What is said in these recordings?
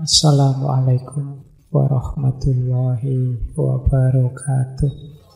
Assalamualaikum warahmatullahi wabarakatuh.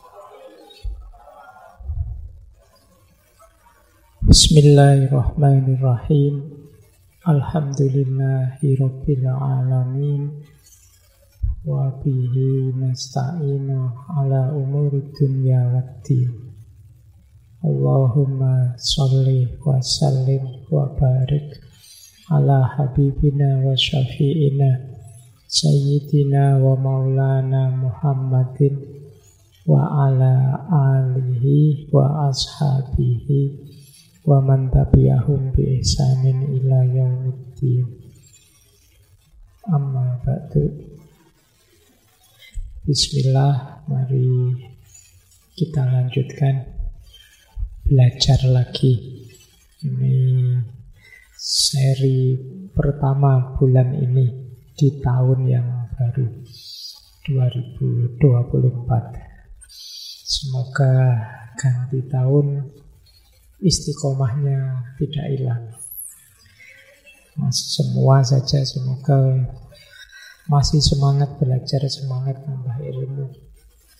Bismillahirrahmanirrahim. Alhamdulillahi rabbil alamin. Wa bihi nasta'inu ala umuri dunya waddin. Allahumma sholli wa sallim wa barik ala habibina wa syafi'ina sayyidina wa maulana Muhammadin wa ala alihi wa ashabihi wa man tabi'ahum bi ihsanin ila yaumiddin. Amma ba'du. Bismillah, mari kita lanjutkan belajar lagi. Ini seri pertama bulan ini di tahun yang baru 2024. Semoga ganti tahun istiqomahnya tidak hilang. Semua saja semoga masih semangat belajar, semangat nambah ilmu.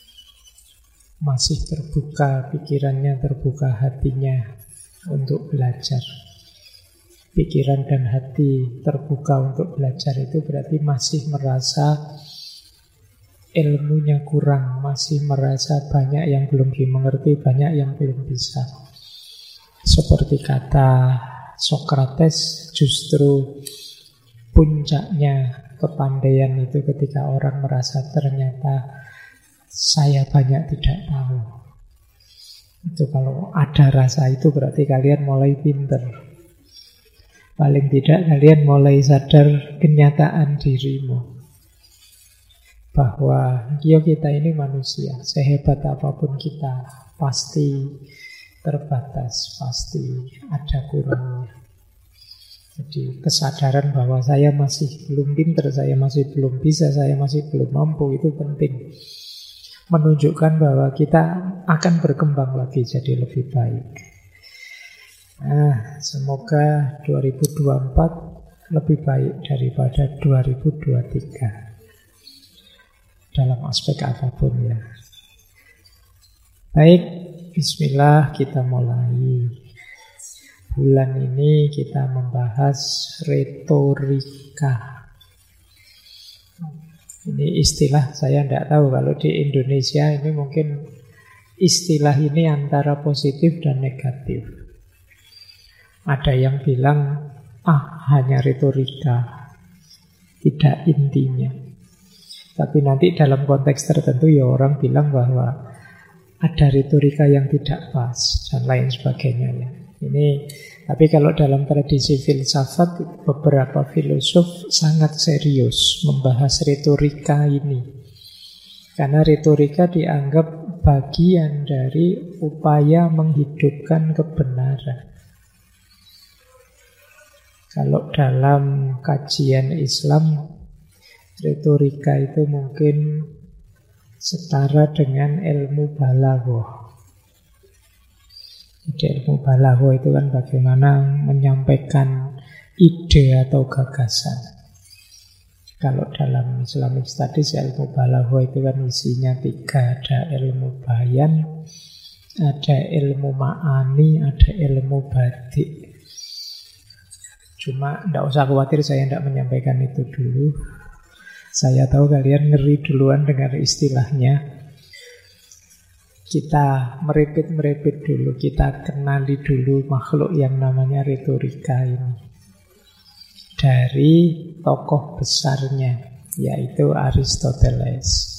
Masih terbuka pikirannya, terbuka hatinya untuk belajar. Pikiran dan hati terbuka untuk belajar itu berarti masih merasa ilmunya kurang, masih merasa banyak yang belum dimengerti, banyak yang belum bisa. Seperti kata Sokrates, justru puncaknya kepandaian itu ketika orang merasa ternyata saya banyak tidak tahu. Itu kalau ada rasa itu berarti kalian mulai pinter. Paling tidak kalian mulai sadar kenyataan dirimu. Bahwa kita ini manusia, sehebat apapun kita pasti terbatas, pasti ada kurangnya. Jadi kesadaran bahwa saya masih belum pinter, saya masih belum bisa, saya masih belum mampu, itu penting. Menunjukkan bahwa kita akan berkembang lagi jadi lebih baik. Nah, semoga 2024 lebih baik daripada 2023 dalam aspek apapun ya. Baik, bismillah, kita mulai. Bulan ini kita membahas retorika. Ini istilah, saya tidak tahu kalau di Indonesia ini mungkin istilah ini antara positif dan negatif. Ada yang bilang, hanya retorika, tidak intinya. Tapi nanti dalam konteks tertentu ya orang bilang bahwa ada retorika yang tidak pas dan lain sebagainya ya. Ini, tapi kalau dalam tradisi filsafat, beberapa filosof sangat serius membahas retorika ini. Karena retorika dianggap bagian dari upaya menghidupkan kebenaran. Kalau dalam kajian Islam, retorika itu mungkin setara dengan ilmu balaghah. Jadi ilmu balaghah itu kan bagaimana menyampaikan ide atau gagasan. Kalau dalam Islamic Studies ilmu balaghah itu kan isinya 3. Ada ilmu bayan, ada ilmu ma'ani, ada ilmu badik. Cuma tidak usah khawatir, saya tidak menyampaikan itu dulu. Saya tahu kalian ngeri duluan dengar istilahnya. Kita merepet dulu, kita kenali dulu makhluk yang namanya retorika ini. Dari tokoh besarnya, yaitu Aristoteles.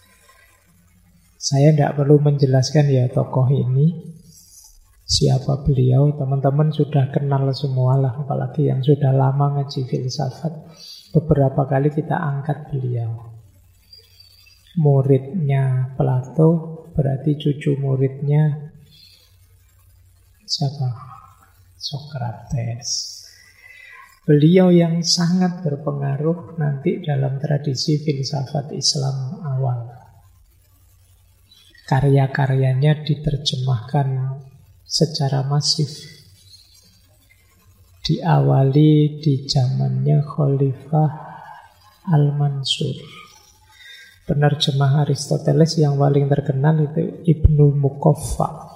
Saya tidak perlu menjelaskan ya tokoh ini, siapa beliau, teman-teman sudah kenal semualah, apalagi yang sudah lama ngaji filsafat. Beberapa kali kita angkat beliau. Muridnya Plato, berarti cucu muridnya siapa? Sokrates. Beliau yang sangat berpengaruh nanti dalam tradisi filsafat Islam awal. Karya-karyanya diterjemahkan secara masif. Diawali di zamannya Khalifah Al-Mansur. Penerjemah Aristoteles yang paling terkenal itu Ibnu Muqaffa.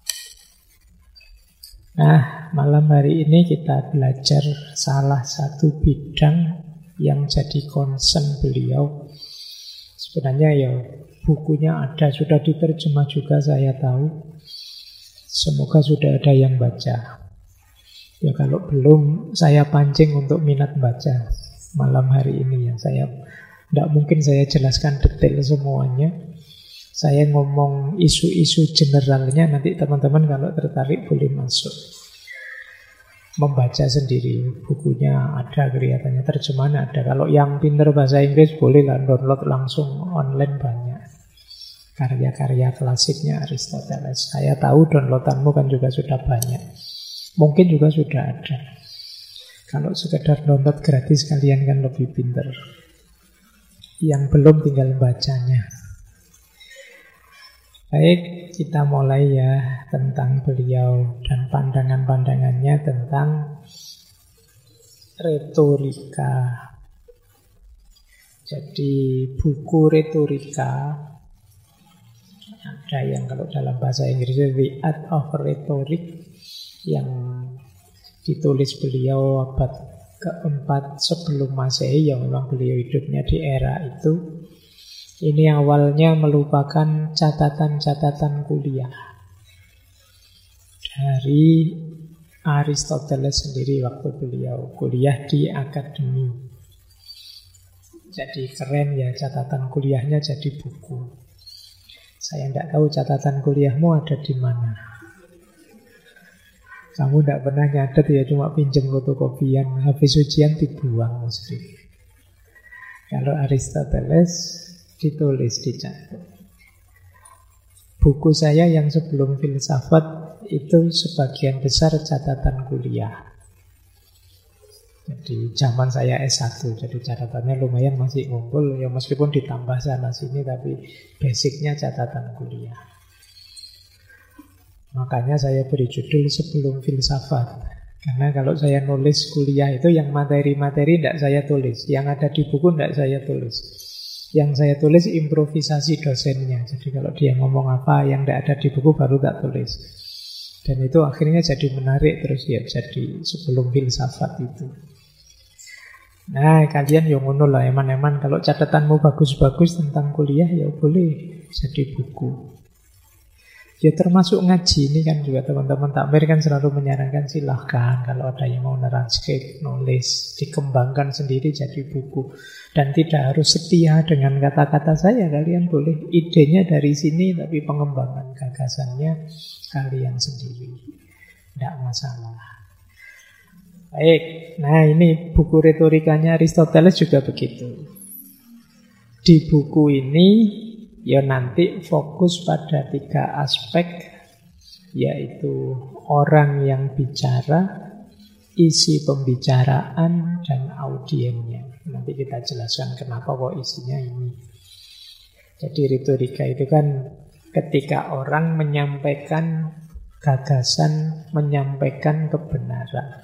Nah, malam hari ini kita belajar salah satu bidang yang jadi concern beliau. Sebenarnya ya bukunya ada, sudah diterjemah juga saya tahu. Semoga sudah ada yang baca. Ya kalau belum, saya pancing untuk minat baca malam hari ini ya. Tidak mungkin saya jelaskan detail semuanya. Saya ngomong isu-isu generalnya, nanti teman-teman kalau tertarik boleh masuk. Membaca sendiri, bukunya ada kelihatannya, terjemahan ada. Kalau yang pinter bahasa Inggris bolehlah download langsung online banyak. Karya-karya klasiknya Aristoteles. Saya tahu downloadanmu kan juga sudah banyak. Mungkin juga sudah ada. Kalau sekedar download gratis kalian kan lebih pinter. Yang belum tinggal bacanya. Baik, kita mulai ya tentang beliau dan pandangan-pandangannya tentang retorika. Jadi buku retorika, ada yang kalau dalam bahasa Inggris The Art of Rhetoric, yang ditulis beliau abad keempat sebelum Masehi, yang memang beliau hidupnya di era itu. Ini awalnya merupakan catatan-catatan kuliah dari Aristoteles sendiri waktu beliau kuliah di akademi. Jadi keren ya, catatan kuliahnya jadi buku. Saya tidak tahu catatan kuliahmu ada di mana. Kamu tidak pernah nyatet ya, cuma pinjam fotokopian, habis ujian dibuang mesti. Kalau Aristoteles ditulis, dicatat. Buku saya yang sebelum filsafat itu sebagian besar catatan kuliah. Jadi zaman saya S1, jadi catatannya lumayan masih ngumpul, ya meskipun ditambah sana sini, tapi basicnya catatan kuliah. Makanya saya beri judul sebelum filsafat. Karena kalau saya nulis kuliah itu yang materi-materi tidak saya tulis, yang ada di buku tidak saya tulis. Yang saya tulis improvisasi dosennya. Jadi kalau dia ngomong apa yang tidak ada di buku baru tak tulis. Dan itu akhirnya jadi menarik terus ya, jadi sebelum filsafat itu. Nah, kalian yang ngono lah, eman-eman kalau catatanmu bagus-bagus tentang kuliah ya boleh jadi buku. Ya termasuk ngaji ini kan juga teman-teman takmir kan selalu menyarankan silahkan kalau ada yang mau transkrip, nulis, dikembangkan sendiri jadi buku. Dan tidak harus setia dengan kata-kata saya, kalian boleh idenya dari sini tapi pengembangan gagasannya kalian sendiri. Tidak masalah. Baik, nah ini buku retorikanya Aristoteles juga begitu. Di buku ini ya nanti fokus pada 3 aspek, yaitu orang yang bicara, isi pembicaraan, dan audiennya. Nanti kita jelaskan kenapa kok isinya ini. Jadi retorika itu kan ketika orang menyampaikan gagasan, menyampaikan kebenaran.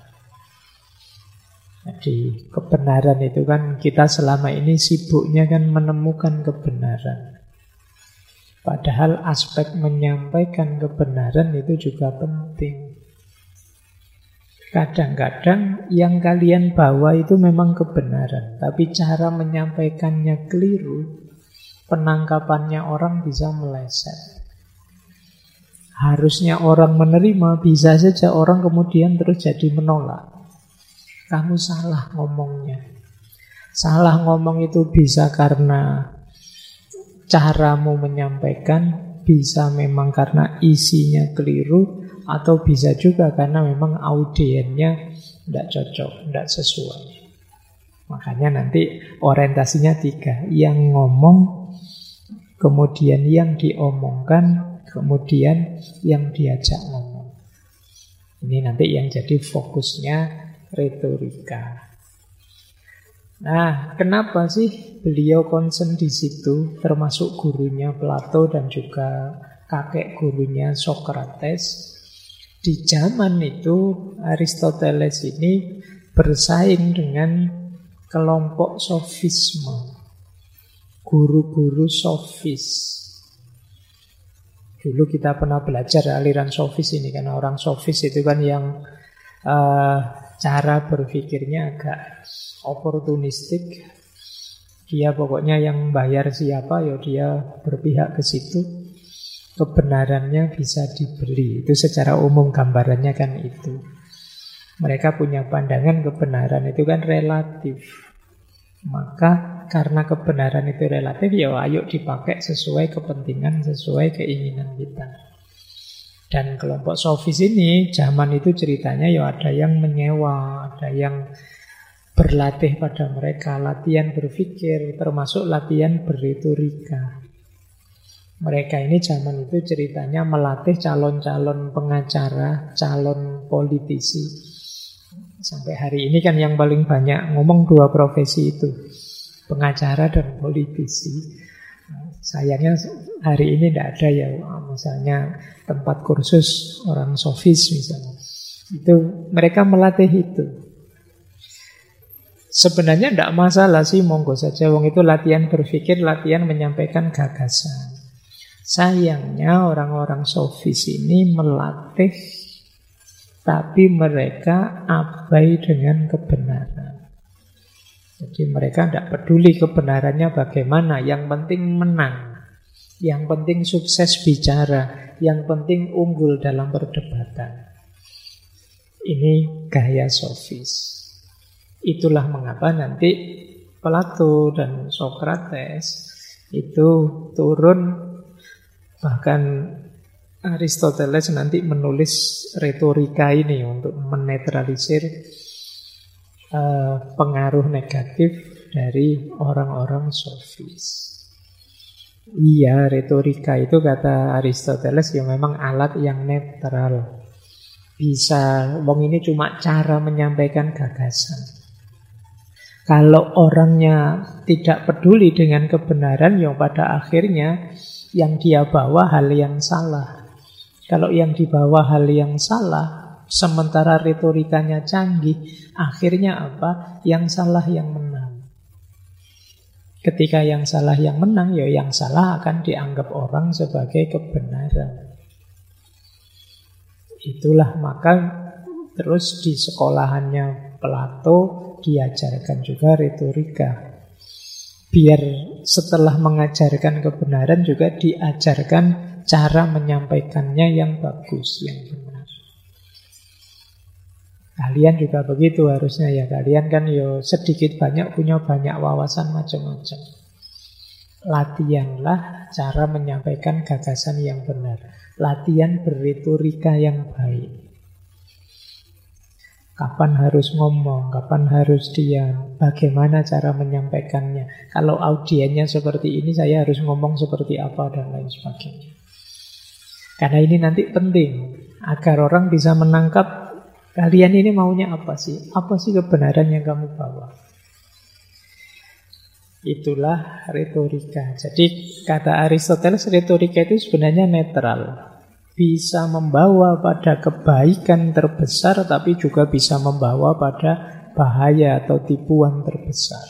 Jadi kebenaran itu kan kita selama ini sibuknya kan menemukan kebenaran. Padahal aspek menyampaikan kebenaran itu juga penting. Kadang-kadang yang kalian bawa itu memang kebenaran, tapi cara menyampaikannya keliru, penangkapannya orang bisa meleset. Harusnya orang menerima, bisa saja orang kemudian terus jadi menolak. Kamu salah ngomongnya. Salah ngomong itu bisa karena caramu menyampaikan, bisa memang karena isinya keliru, atau bisa juga karena memang audiennya tidak cocok, tidak sesuai. Makanya nanti orientasinya 3. Yang ngomong, kemudian yang diomongkan, kemudian yang diajak ngomong. Ini nanti yang jadi fokusnya retorika. Nah, kenapa sih beliau concern di situ, termasuk gurunya Plato dan juga kakek gurunya Socrates? Di zaman itu Aristoteles ini bersaing dengan kelompok sofisme, guru-guru sofis. Dulu kita pernah belajar aliran sofis ini, karena orang sofis itu kan yang cara berpikirnya agak oportunistik. Dia pokoknya yang bayar siapa, ya dia berpihak ke situ. Kebenarannya bisa dibeli. Itu secara umum gambarannya kan itu. Mereka punya pandangan kebenaran itu kan relatif. Maka karena kebenaran itu relatif, ya ayo dipakai sesuai kepentingan, sesuai keinginan kita. Dan kelompok sofis ini, zaman itu ceritanya ya ada yang menyewa, ada yang berlatih pada mereka, latihan berpikir, termasuk latihan berretorika. Mereka ini zaman itu ceritanya melatih calon-calon pengacara, calon politisi. Sampai hari ini kan yang paling banyak ngomong dua profesi itu, pengacara dan politisi. Sayangnya hari ini tidak ada ya, misalnya tempat kursus orang sofis misalnya. Itu mereka melatih itu. Sebenarnya tidak masalah sih, monggo saja. Wong itu latihan berpikir, latihan menyampaikan gagasan. Sayangnya orang-orang sofis ini melatih, tapi mereka abai dengan kebenaran. Jadi mereka tidak peduli kebenarannya bagaimana, yang penting menang, yang penting sukses bicara, yang penting unggul dalam perdebatan. Ini gaya sofis. Itulah mengapa nanti Plato dan Socrates itu turun, bahkan Aristoteles nanti menulis retorika ini untuk menetralisir pengaruh negatif dari orang-orang sofis. Iya, retorika itu kata Aristoteles ya memang alat yang netral. Bisa, wong ini cuma cara menyampaikan gagasan. Kalau orangnya tidak peduli dengan kebenaran, ya pada akhirnya yang dia bawa hal yang salah. Kalau yang dibawa hal yang salah, sementara retorikanya canggih, akhirnya apa? Yang salah yang menang. Ketika yang salah yang menang, ya yang salah akan dianggap orang sebagai kebenaran. Itulah maka terus di sekolahannya Plato diajarkan juga retorika. Biar setelah mengajarkan kebenaran juga diajarkan cara menyampaikannya yang bagus, yang benar. Kalian juga begitu harusnya ya. Kalian kan yo sedikit banyak punya banyak wawasan macam-macam. Latihanlah cara menyampaikan gagasan yang benar. Latihan berretorika yang baik. Kapan harus ngomong, kapan harus diam, bagaimana cara menyampaikannya. Kalau audiennya seperti ini, saya harus ngomong seperti apa, dan lain sebagainya. Karena ini nanti penting, agar orang bisa menangkap kalian ini maunya apa sih? Apa sih kebenaran yang kamu bawa? Itulah retorika. Jadi kata Aristoteles, retorika itu sebenarnya netral. Bisa membawa pada kebaikan terbesar, tapi juga bisa membawa pada bahaya atau tipuan terbesar.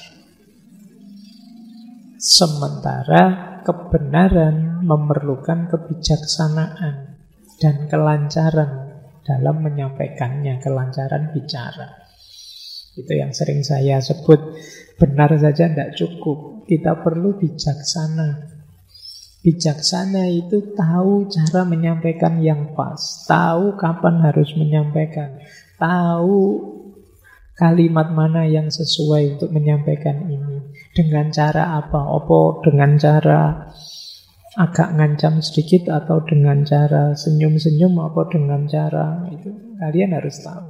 Sementara kebenaran memerlukan kebijaksanaan dan kelancaran dalam menyampaikannya, kelancaran bicara. Itu yang sering saya sebut, benar saja tidak cukup, kita perlu bijaksana. Bijaksana itu tahu cara menyampaikan yang pas, tahu kapan harus menyampaikan, tahu kalimat mana yang sesuai untuk menyampaikan ini, dengan cara apa, dengan cara agak ngancam sedikit, atau dengan cara senyum-senyum, atau dengan cara itu, kalian harus tahu.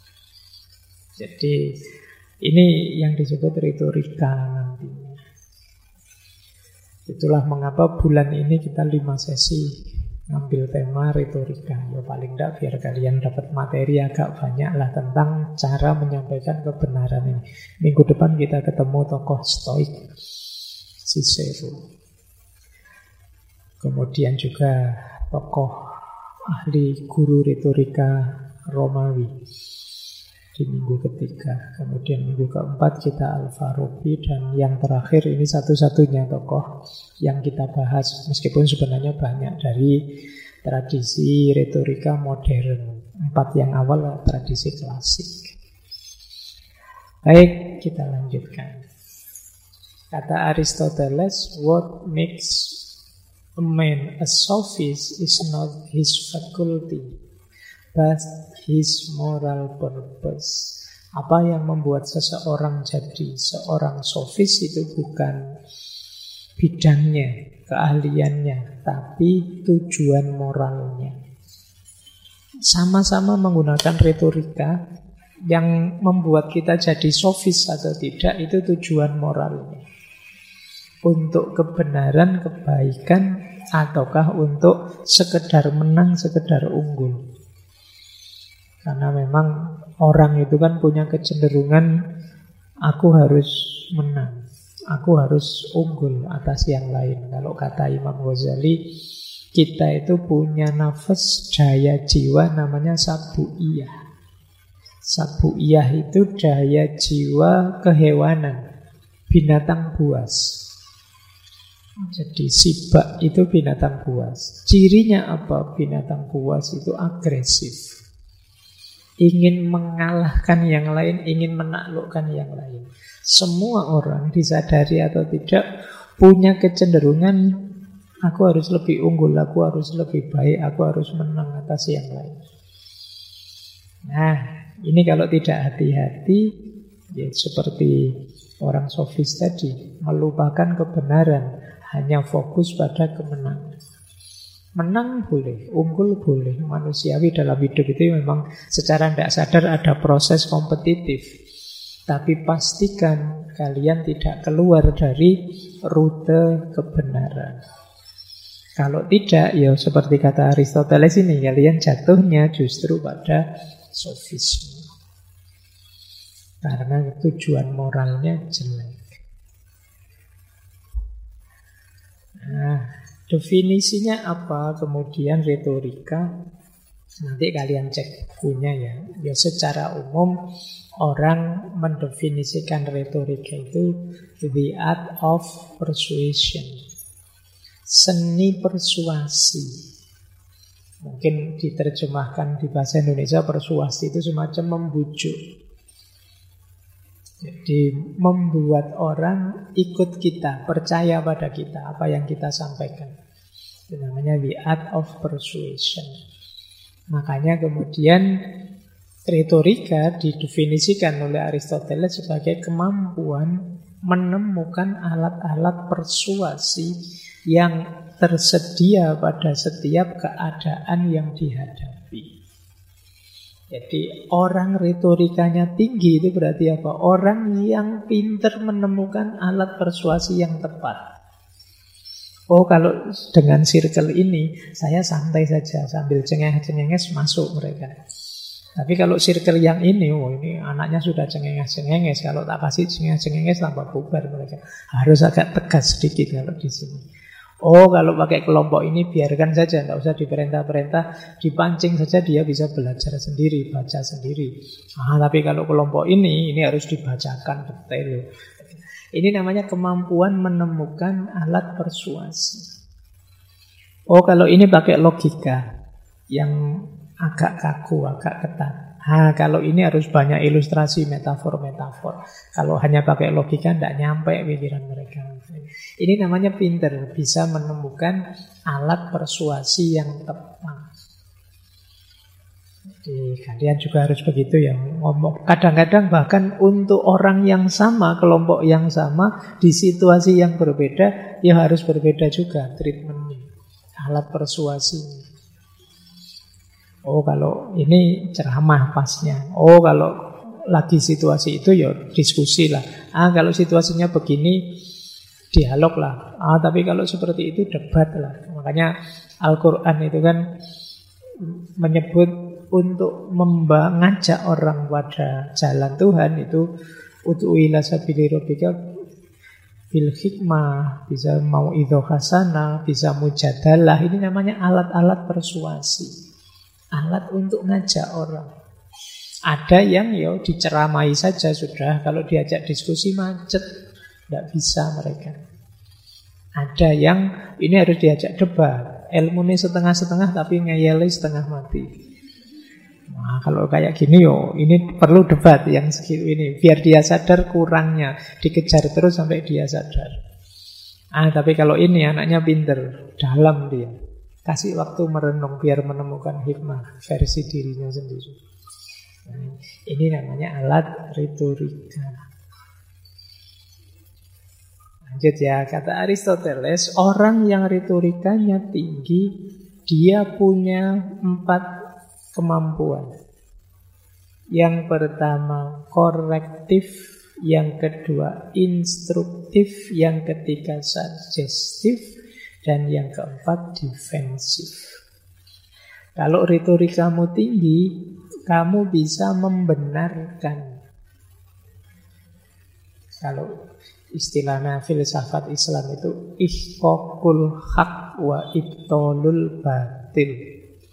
Jadi ini yang disebut retorika nantinya. Itulah mengapa bulan ini kita 5 sesi ngambil tema retorika. Ya paling tidak biar kalian dapat materi agak banyak lah tentang cara menyampaikan kebenaran ini. Minggu depan kita ketemu tokoh Stoik, Cicero. Kemudian juga tokoh ahli guru retorika Romawi. di minggu ketiga. Kemudian minggu keempat kita Al-Farabi, dan yang terakhir ini satu-satunya tokoh yang kita bahas, meskipun sebenarnya banyak dari tradisi retorika modern. 4 yang awal tradisi klasik. Baik, kita lanjutkan. Kata Aristoteles, what makes a man a sophist is not his faculty, but his moral purpose. Apa yang membuat seseorang jadi seorang sofis itu bukan bidangnya, keahliannya, tapi tujuan moralnya. Sama-sama menggunakan retorika, yang membuat kita jadi sofis atau tidak itu tujuan moralnya. Untuk kebenaran, kebaikan, ataukah untuk sekedar menang, sekedar unggul. Karena memang orang itu kan punya kecenderungan, aku harus menang, aku harus unggul atas yang lain. Kalau kata Imam Ghazali, kita itu punya nafas, daya jiwa namanya sabu'iyah. Sabu'iyah itu daya jiwa kehewanan, binatang buas. Jadi sibak itu binatang buas. Cirinya apa? Binatang buas itu agresif, ingin mengalahkan yang lain, ingin menaklukkan yang lain. Semua orang, disadari atau tidak, punya kecenderungan, aku harus lebih unggul, aku harus lebih baik, aku harus menang atas yang lain. Nah, ini kalau tidak hati-hati, ya seperti orang sofis tadi, melupakan kebenaran, hanya fokus pada kemenangan. Menang boleh, unggul boleh. Manusiawi dalam hidup itu memang secara tidak sadar ada proses kompetitif. Tapi pastikan kalian tidak keluar dari rute kebenaran. Kalau tidak, ya seperti kata Aristoteles ini, kalian jatuhnya justru pada sofisme. Karena tujuan moralnya jelek. Nah, definisinya apa kemudian retorika? Nanti kalian cek bukunya ya. Ya secara umum orang mendefinisikan retorika itu the art of persuasion, seni persuasi. Mungkin diterjemahkan di bahasa Indonesia persuasi itu semacam membujuk. Jadi membuat orang ikut kita, percaya pada kita, apa yang kita sampaikan. Itu namanya the art of persuasion. Makanya kemudian retorika didefinisikan oleh Aristoteles sebagai kemampuan menemukan alat-alat persuasi yang tersedia pada setiap keadaan yang dihadapi. Jadi orang retorikanya tinggi itu berarti apa? Orang yang pintar menemukan alat persuasi yang tepat. Oh, kalau dengan circle ini saya santai saja sambil cengenges masuk mereka. Tapi kalau circle yang ini, oh ini anaknya sudah cengenges. Kalau tak kasih cengenges tambah bubar mereka. Harus agak tegas sedikit kalau di sini. Oh, kalau pakai kelompok ini biarkan saja, tidak usah diperintah-perintah, dipancing saja dia bisa belajar sendiri, baca sendiri. Tapi kalau kelompok ini harus dibacakan detail. Ini namanya kemampuan menemukan alat persuasi. Oh, kalau ini pakai logika yang agak kaku, agak ketat. Kalau ini harus banyak ilustrasi, metafor-metafor. Kalau hanya pakai logika tidak nyampe pikiran mereka. Ini namanya pinter, bisa menemukan alat persuasi yang tepat. Jadi kalian juga harus begitu ya ngomong. Kadang-kadang bahkan untuk orang yang sama, kelompok yang sama, di situasi yang berbeda, ya harus berbeda juga treatmentnya, alat persuasinya. Oh, kalau ini ceramah pasnya. Oh, kalau lagi situasi itu ya diskusi lah. Kalau situasinya begini, dialog lah. Tapi kalau seperti itu debat lah. Makanya Al-Quran itu kan menyebut untuk mengajak orang pada jalan Tuhan itu ud'u ila sabili rabbika bil hikmah, bisa mau'idhah hasanah, bisa mujadalah. Ini namanya alat-alat persuasi. Alat untuk ngajak orang. Ada yang diceramai saja sudah, kalau diajak diskusi macet, tidak bisa mereka. Ada yang ini harus diajak debat, ilmu ini setengah-setengah tapi ngeyeli setengah mati. Nah, kalau kayak gini ini perlu debat yang segitu ini, biar dia sadar kurangnya, dikejar terus sampai dia sadar. Tapi kalau ini anaknya pinter, dalam dia, kasih waktu merenung biar menemukan hikmah versi dirinya sendiri. Nah, ini namanya alat retorika. Lanjut ya, kata Aristoteles, orang yang retorikanya tinggi, dia punya 4 kemampuan. Yang pertama korektif, yang kedua instruktif, yang ketiga sugestif, dan yang keempat defensif. Kalau retorikamu tinggi, kamu bisa membenarkan. Kalau istilahnya filsafat Islam itu ihqaqul haq wa ibtalul batil.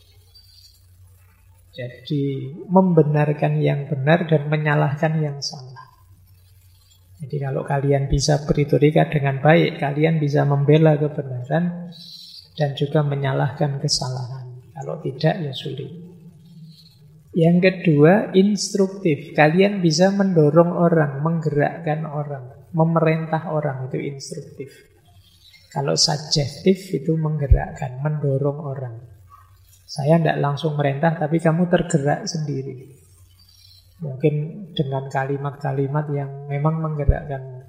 Jadi membenarkan yang benar dan menyalahkan yang salah. Jadi kalau kalian bisa berretorika dengan baik, kalian bisa membela kebenaran dan juga menyalahkan kesalahan. Kalau tidak ya sulit. Yang kedua, instruktif. Kalian bisa mendorong orang, menggerakkan orang, memerintah orang, itu instruktif. Kalau sugestif itu menggerakkan, mendorong orang. Saya tidak langsung merintah, tapi kamu tergerak sendiri. Mungkin dengan kalimat-kalimat yang memang menggerakkan.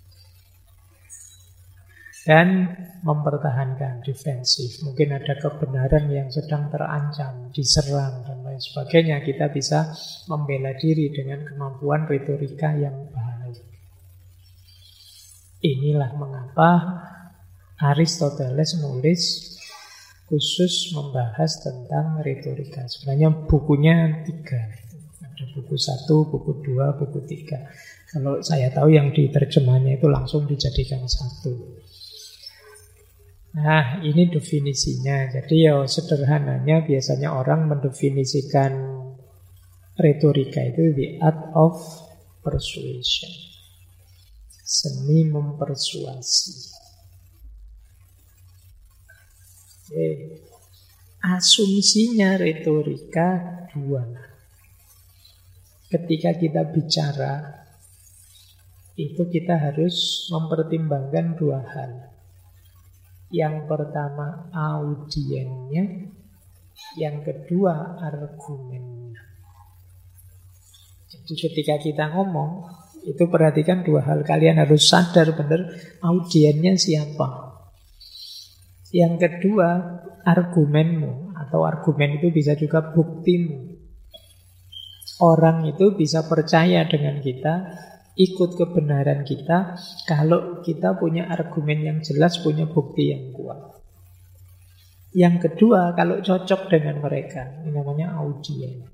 Dan mempertahankan, defensif. Mungkin ada kebenaran yang sedang terancam, diserang, dan lain sebagainya. Kita bisa membela diri dengan kemampuan retorika yang baik. Inilah mengapa Aristoteles nulis khusus membahas tentang retorika. Sebenarnya bukunya 3. Ada buku 1, buku 2, buku 3. Kalau saya tahu yang diterjemahnya itu langsung dijadikan 1. Nah, ini definisinya. Jadi sederhananya biasanya orang mendefinisikan retorika itu the art of persuasion. Seni mempersuasi. Asumsinya retorika 2. Ketika kita bicara, itu kita harus mempertimbangkan 2 hal. Yang pertama audiennya, yang kedua argumennya. Jadi ketika kita ngomong, itu perhatikan 2 hal. Kalian harus sadar benar audiennya siapa. Yang kedua, argumenmu, atau argumen itu bisa juga buktimu. Orang itu bisa percaya dengan kita, ikut kebenaran kita, kalau kita punya argumen yang jelas, punya bukti yang kuat. Yang kedua, kalau cocok dengan mereka, ini namanya audien.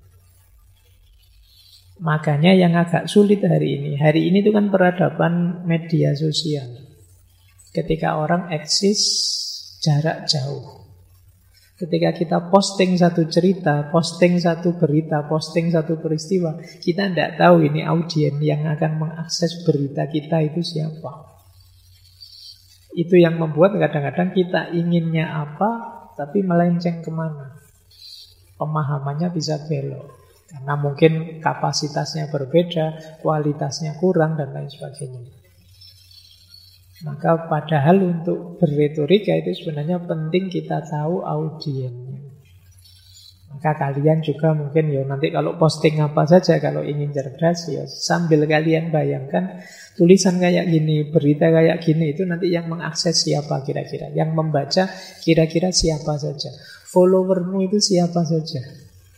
Makanya yang agak sulit hari ini itu kan peradaban media sosial. Ketika orang eksis jarak jauh. Ketika kita posting satu cerita, posting satu berita, posting satu peristiwa, kita tidak tahu ini audien yang akan mengakses berita kita itu siapa. Itu yang membuat kadang-kadang kita inginnya apa, tapi melenceng kemana. Pemahamannya bisa belok. Karena mungkin kapasitasnya berbeda, kualitasnya kurang, dan lain sebagainya. Maka padahal untuk berretorika itu sebenarnya penting kita tahu audiennya. Maka kalian juga mungkin nanti kalau posting apa saja, kalau ingin cerdas sambil kalian bayangkan tulisan kayak gini, berita kayak gini, itu nanti yang mengakses siapa kira-kira, yang membaca kira-kira siapa saja, followermu itu siapa saja.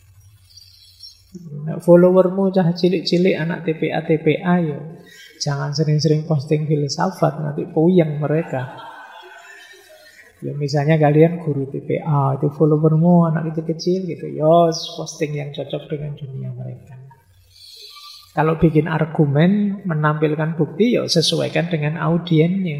Followermu cah cilik-cilik anak TPA jangan sering-sering posting filsafat, nanti puyeng mereka. Misalnya kalian guru TPA, itu followermu anak kecil gitu, posting yang cocok dengan dunia mereka. Kalau bikin argumen, menampilkan bukti, sesuaikan dengan audiennya.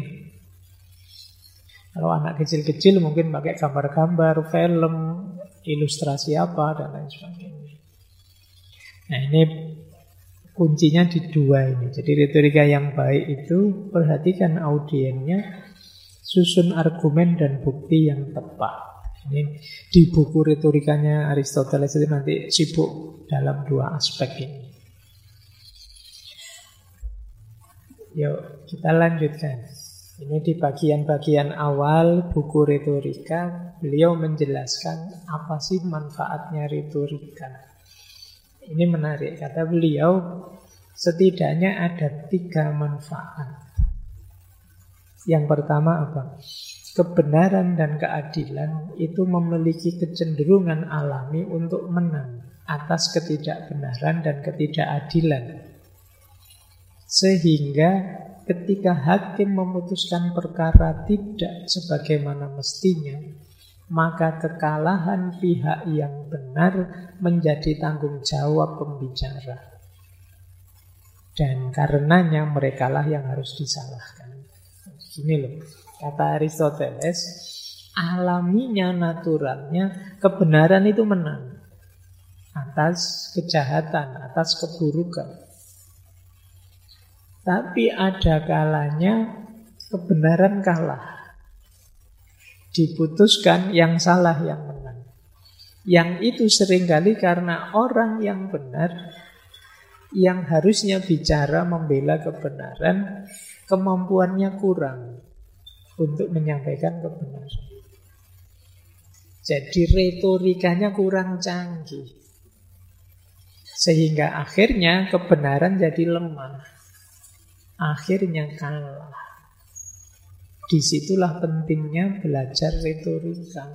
Kalau anak kecil-kecil mungkin pakai gambar-gambar, film, ilustrasi apa, dan lain sebagainya. Nah ini kuncinya di dua ini. Jadi retorika yang baik itu perhatikan audiennya, susun argumen dan bukti yang tepat. Ini di buku retorikanya Aristoteles itu nanti sibuk dalam dua aspek ini. Yuk kita lanjutkan. Ini di bagian-bagian awal buku retorika, beliau menjelaskan apa sih manfaatnya retorika. Ini menarik, kata beliau, setidaknya ada 3 manfaat. Yang pertama apa? Kebenaran dan keadilan itu memiliki kecenderungan alami untuk menang atas ketidakbenaran dan ketidakadilan. Sehingga ketika hakim memutuskan perkara tidak sebagaimana mestinya, maka kekalahan pihak yang benar menjadi tanggung jawab pembicara. Dan karenanya merekalah yang harus disalahkan. Gini loh, kata Aristoteles, alaminya, naturalnya, kebenaran itu menang atas kejahatan, atas keburukan. Tapi ada kalanya kebenaran kalah. Diputuskan yang salah yang menang. Yang itu seringkali karena orang yang benar, yang harusnya bicara membela kebenaran, kemampuannya kurang untuk menyampaikan kebenaran. Jadi retorikanya kurang canggih. Sehingga akhirnya kebenaran jadi lemah. Akhirnya kalah. Disitulah pentingnya belajar retorika.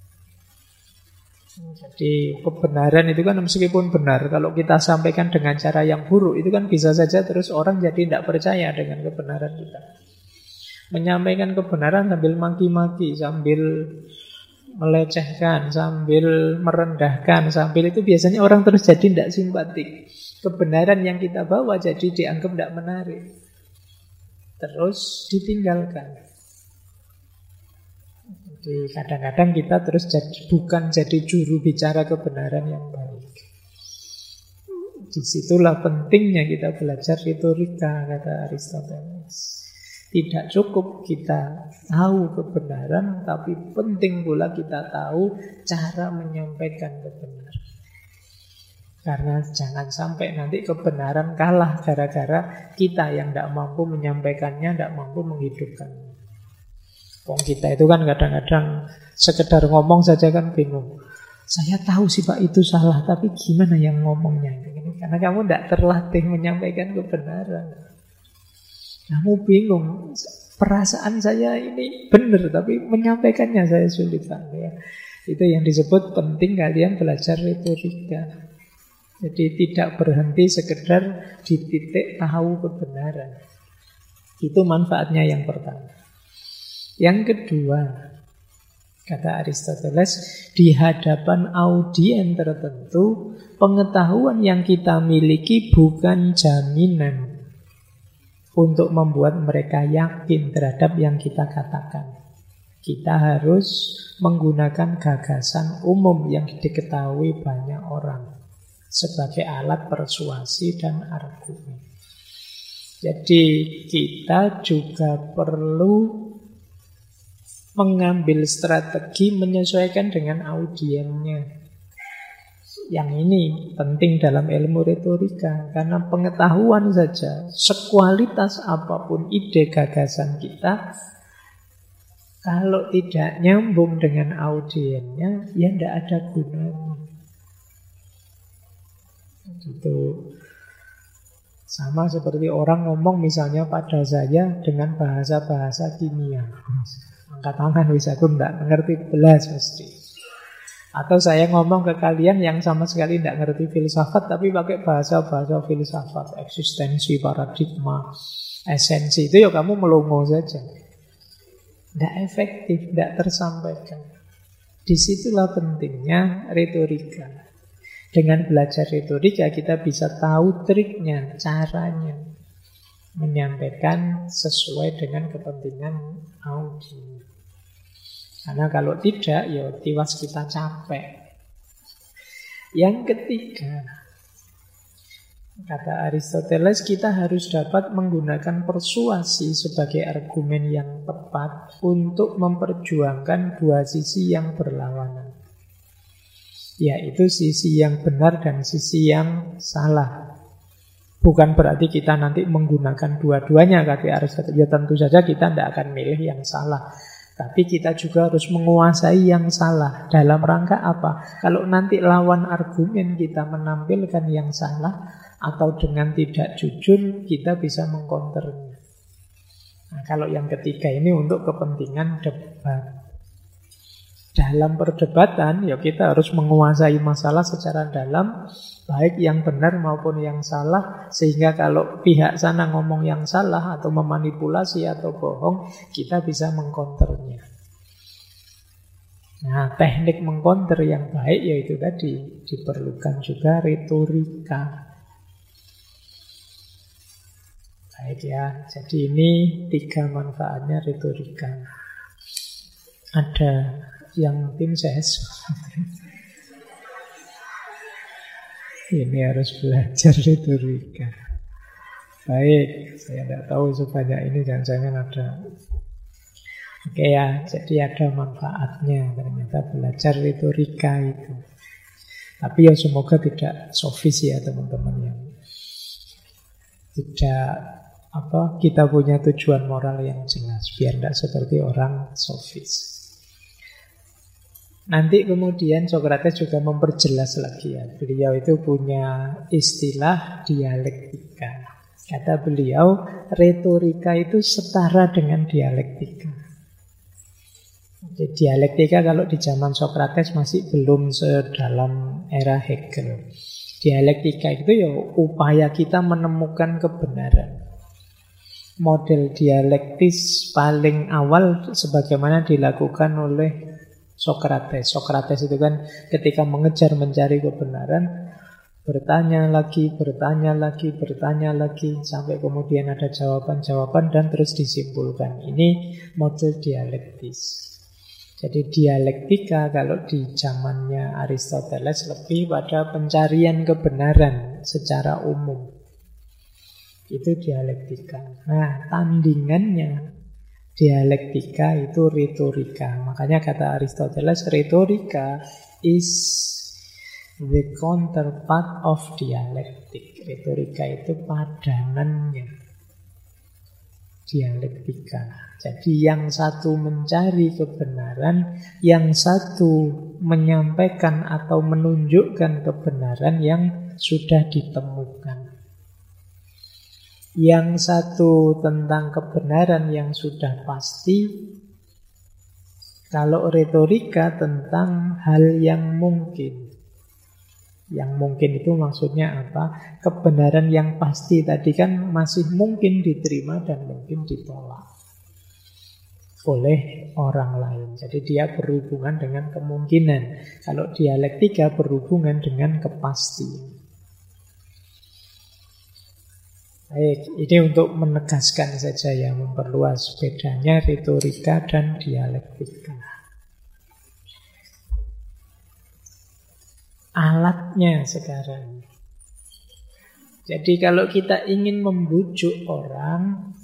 Jadi kebenaran itu kan meskipun benar, kalau kita sampaikan dengan cara yang buruk, itu kan bisa saja terus orang jadi tidak percaya dengan kebenaran kita. Menyampaikan kebenaran sambil maki-maki, sambil melecehkan, sambil merendahkan, sambil itu biasanya orang terus jadi tidak simpatik. Kebenaran yang kita bawa jadi dianggap tidak menarik, terus ditinggalkan. Jadi kadang-kadang kita terus bukan jadi juru bicara kebenaran yang baik. Disitulah pentingnya kita belajar retorika, kata Aristoteles. Tidak cukup kita tahu kebenaran, tapi penting pula kita tahu cara menyampaikan kebenaran. Karena jangan sampai nanti kebenaran kalah gara-gara kita yang tidak mampu menyampaikannya, tidak mampu menghidupkannya. Kita itu kan kadang-kadang sekedar ngomong saja kan bingung. Saya tahu sih Pak itu salah, tapi gimana yang ngomongnya? Karena kamu tidak terlatih menyampaikan kebenaran. Kamu bingung, perasaan saya ini benar, tapi menyampaikannya saya sulit. Ya. Itu yang disebut penting kalian belajar retorika. Jadi tidak berhenti sekedar di titik tahu kebenaran. Itu manfaatnya yang pertama. Yang kedua, kata Aristoteles, di hadapan audien tertentu, pengetahuan yang kita miliki bukan jaminan untuk membuat mereka yakin terhadap yang kita katakan. Kita harus menggunakan gagasan umum yang diketahui banyak orang sebagai alat persuasi dan argumen. Jadi kita juga perlu mengambil strategi menyesuaikan dengan audiennya. Yang ini penting dalam ilmu retorika, karena pengetahuan saja, sekualitas apapun ide gagasan kita, kalau tidak nyambung dengan audiennya, ya tidak ada gunanya. Itu sama seperti orang ngomong misalnya pada saya dengan bahasa-bahasa kimia. Angkat tangan bisa, aku tidak mengerti belas mesti. Atau saya ngomong ke kalian yang sama sekali tidak ngerti filsafat, tapi pakai bahasa-bahasa filsafat, eksistensi, paradigma, esensi, itu ya kamu melongo saja. Tidak efektif, tidak tersampaikan. Disitulah pentingnya retorika. Dengan belajar retorika kita bisa tahu triknya, caranya menyampaikan sesuai dengan kepentingan audiens. Karena kalau tidak, ya tiwas kita capek. Yang ketiga, Kata Aristoteles, kita harus dapat menggunakan persuasi sebagai argumen yang tepat untuk memperjuangkan dua sisi yang berlawanan, yaitu sisi yang benar dan sisi yang salah. Bukan berarti kita nanti menggunakan dua-duanya, kata Aristoteles. Ya tentu saja kita tidak akan milih yang salah, tapi kita juga harus menguasai yang salah. Dalam rangka apa? Kalau nanti lawan argumen kita menampilkan yang salah, atau dengan tidak jujur, kita bisa mengcounternya. Nah, kalau yang ketiga ini untuk kepentingan debat. Dalam perdebatan, ya kita harus menguasai masalah secara dalam, baik yang benar maupun yang salah, sehingga kalau pihak sana ngomong yang salah atau memanipulasi atau bohong, kita bisa mengcounternya. Nah, teknik mengcounter yang baik yaitu tadi, diperlukan juga retorika. Baik ya, jadi ini 3 manfaatnya retorika. Ada yang tim ses. Ini harus belajar retorika. Baik, saya tidak tahu sebanyak ini, jangan-jangan ada. Oke ya, jadi ada manfaatnya ternyata belajar retorika itu. Tapi ya semoga tidak sofis ya teman-teman, yang tidak kita punya tujuan moral yang jelas, biar tidak seperti orang sofis. Nanti kemudian Sokrates juga memperjelas lagi ya. Beliau itu punya istilah dialektika. Kata beliau, retorika itu setara dengan dialektika. Jadi dialektika kalau di zaman Sokrates masih belum sedalam era Hegel. Dialektika itu ya upaya kita menemukan kebenaran. Model dialektis paling awal sebagaimana dilakukan oleh Sokrates. Sokrates itu kan ketika mengejar mencari kebenaran, bertanya lagi, sampai kemudian ada jawaban-jawaban dan terus disimpulkan. Ini model dialektis. Jadi dialektika kalau di zamannya Aristoteles lebih pada pencarian kebenaran secara umum. Itu dialektika. Nah, tandingannya dialektika itu retorika. Makanya kata Aristoteles, retorika is the counterpart of dialektik. Retorika itu padanannya dialektika. Jadi yang satu mencari kebenaran, yang satu menyampaikan atau menunjukkan kebenaran yang sudah ditemukan. Yang satu tentang kebenaran yang sudah pasti, kalau retorika tentang hal yang mungkin. Yang mungkin itu maksudnya apa? Kebenaran yang pasti tadi kan masih mungkin diterima dan mungkin ditolak oleh orang lain. Jadi dia berhubungan dengan kemungkinan. Kalau dialektika berhubungan dengan kepastian. Baik, ini untuk menegaskan saja ya, memperluas bedanya retorika dan dialektika. Alatnya sekarang. Jadi kalau kita ingin membujuk orang,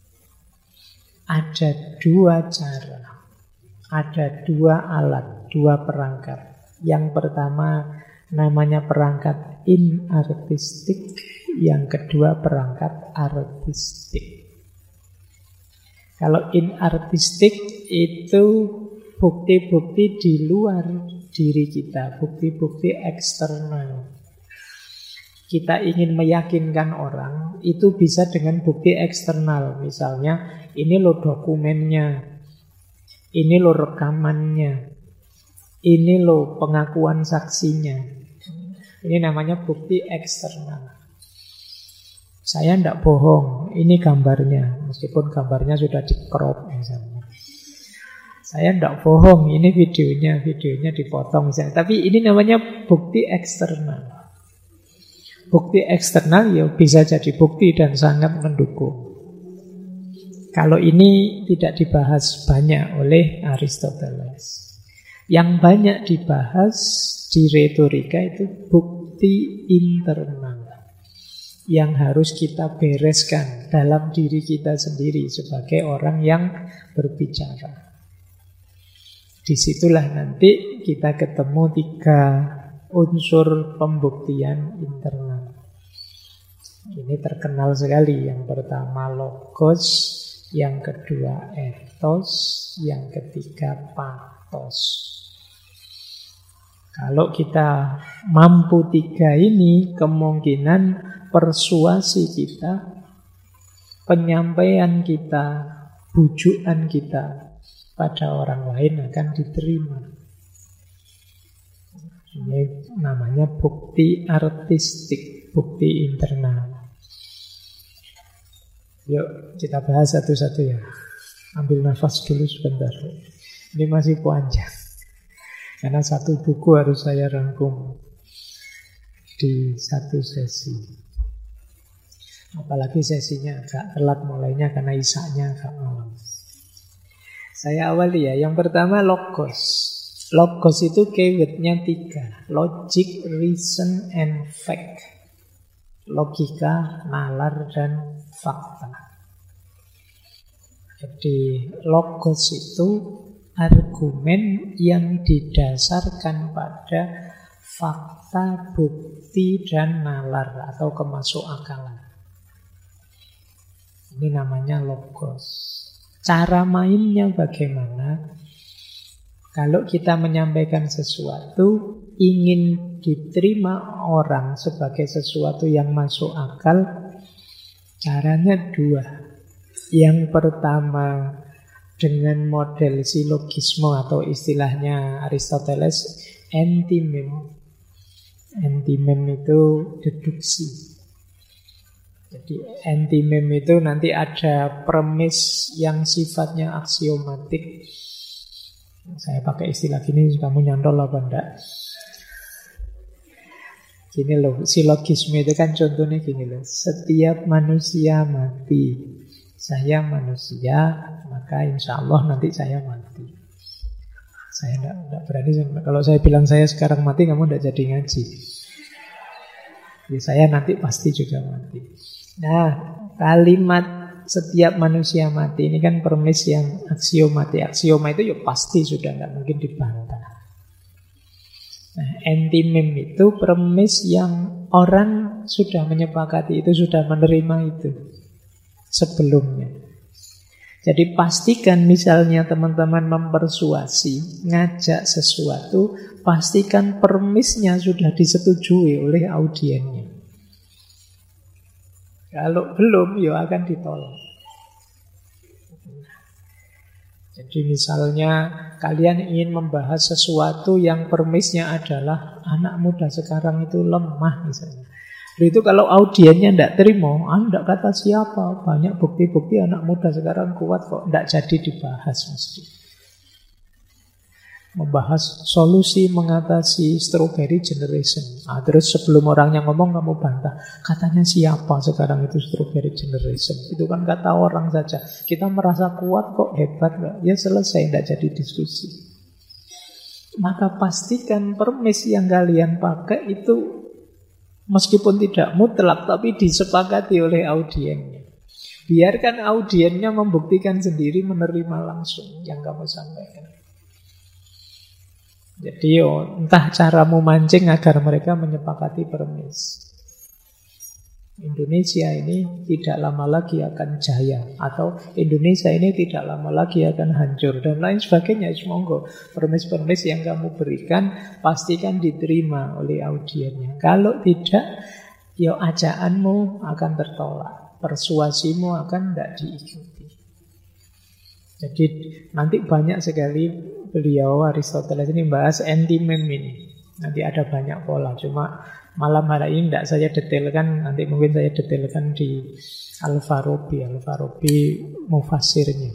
ada 2 cara. Ada 2 alat, 2 perangkat. Yang pertama namanya perangkat inartistik, yang kedua perangkat artistik. Kalau inartistik itu bukti-bukti di luar diri kita, bukti-bukti eksternal. Kita ingin meyakinkan orang, itu bisa dengan bukti eksternal. Misalnya, ini loh dokumennya, ini loh rekamannya, ini loh pengakuan saksinya. Ini namanya bukti eksternal. Saya tidak bohong, ini gambarnya, meskipun gambarnya sudah di-crop misalnya. Saya tidak bohong, ini videonya dipotong misalnya. Tapi ini namanya bukti eksternal. Bukti eksternal ya bisa jadi bukti dan sangat mendukung. Kalau ini tidak dibahas banyak oleh Aristoteles. Yang banyak dibahas di retorika itu bukti internal. yang harus kita bereskan dalam diri kita sendiri sebagai orang yang berbicara. Disitulah nanti kita ketemu 3 unsur pembuktian internal. Ini terkenal sekali. Yang pertama logos, yang kedua ethos, yang ketiga pathos. Kalau kita mampu 3 ini, kemungkinan persuasi kita, penyampaian kita, bujukan kita pada orang lain akan diterima. Ini namanya bukti artistik, bukti internal. Yuk kita bahas satu-satu ya. Ambil nafas dulu sebentar. Ini masih panjang. Karena satu buku harus saya rangkum di satu sesi. Apalagi sesinya agak telat mulainya karena isaknya agak malam. Saya awali ya. Yang pertama logos. Logos itu keywordnya 3. Logic, reason, and fact. Logika, nalar, dan fakta. Jadi logos itu argumen yang didasarkan pada fakta, bukti, dan nalar atau kemasukakalan. Ini namanya logos. Cara mainnya bagaimana? Kalau kita menyampaikan sesuatu ingin diterima orang sebagai sesuatu yang masuk akal, caranya 2. Yang pertama dengan model silogisme atau istilahnya Aristoteles antimem. Antimem itu deduksi. Jadi antimem itu nanti ada premis yang sifatnya aksiomatik. Saya pakai istilah gini, kamu nyantol apa enggak? Gini loh, silogisme itu kan contohnya gini loh. Setiap manusia mati. Saya manusia, maka insya Allah nanti saya mati. Saya enggak berani. Kalau saya bilang saya sekarang mati, kamu enggak jadi ngaji. Jadi saya nanti pasti juga mati. Nah, kalimat setiap manusia mati ini kan premis yang aksiomatik. Aksioma itu ya pasti sudah enggak mungkin dibantah. Nah, antimem itu premis yang orang sudah menyepakati itu, sudah menerima itu sebelumnya. Jadi pastikan misalnya teman-teman mempersuasi, ngajak sesuatu, pastikan premisnya sudah disetujui oleh audiennya. Kalau belum, ya akan ditolak. Jadi misalnya kalian ingin membahas sesuatu yang premisnya adalah anak muda sekarang itu lemah misalnya. Itu kalau audiennya tidak terima, tidak kata siapa, banyak bukti-bukti anak muda sekarang kuat kok, tidak jadi dibahas mesti. Membahas solusi mengatasi strawberry generation. Nah, terus sebelum orangnya ngomong kamu bantah, katanya siapa sekarang itu strawberry generation? Itu kan kata orang saja. Kita merasa kuat kok, hebat kok. Ya selesai, tidak jadi diskusi. Maka pastikan premis yang kalian pakai itu meskipun tidak mutlak, tapi disepakati oleh audiennya. Biarkan audiennya membuktikan sendiri, menerima langsung yang kamu sampaikan. Jadi entah caramu mancing agar mereka menyepakati premis. Indonesia ini tidak lama lagi akan jaya, atau Indonesia ini tidak lama lagi akan hancur, dan lain sebagainya. Semoga premis-premis yang kamu berikan pastikan diterima oleh audiennya. Kalau tidak, ya ajaanmu akan tertolak, persuasimu akan tidak diikuti. Jadi nanti banyak sekali beliau Aristoteles ini bahas antimem ini. Nanti ada banyak pola. Cuma malam hari ini tidak saya detailkan. Nanti mungkin saya detailkan di Al-Farabi. Al-Farabi mufasirnya.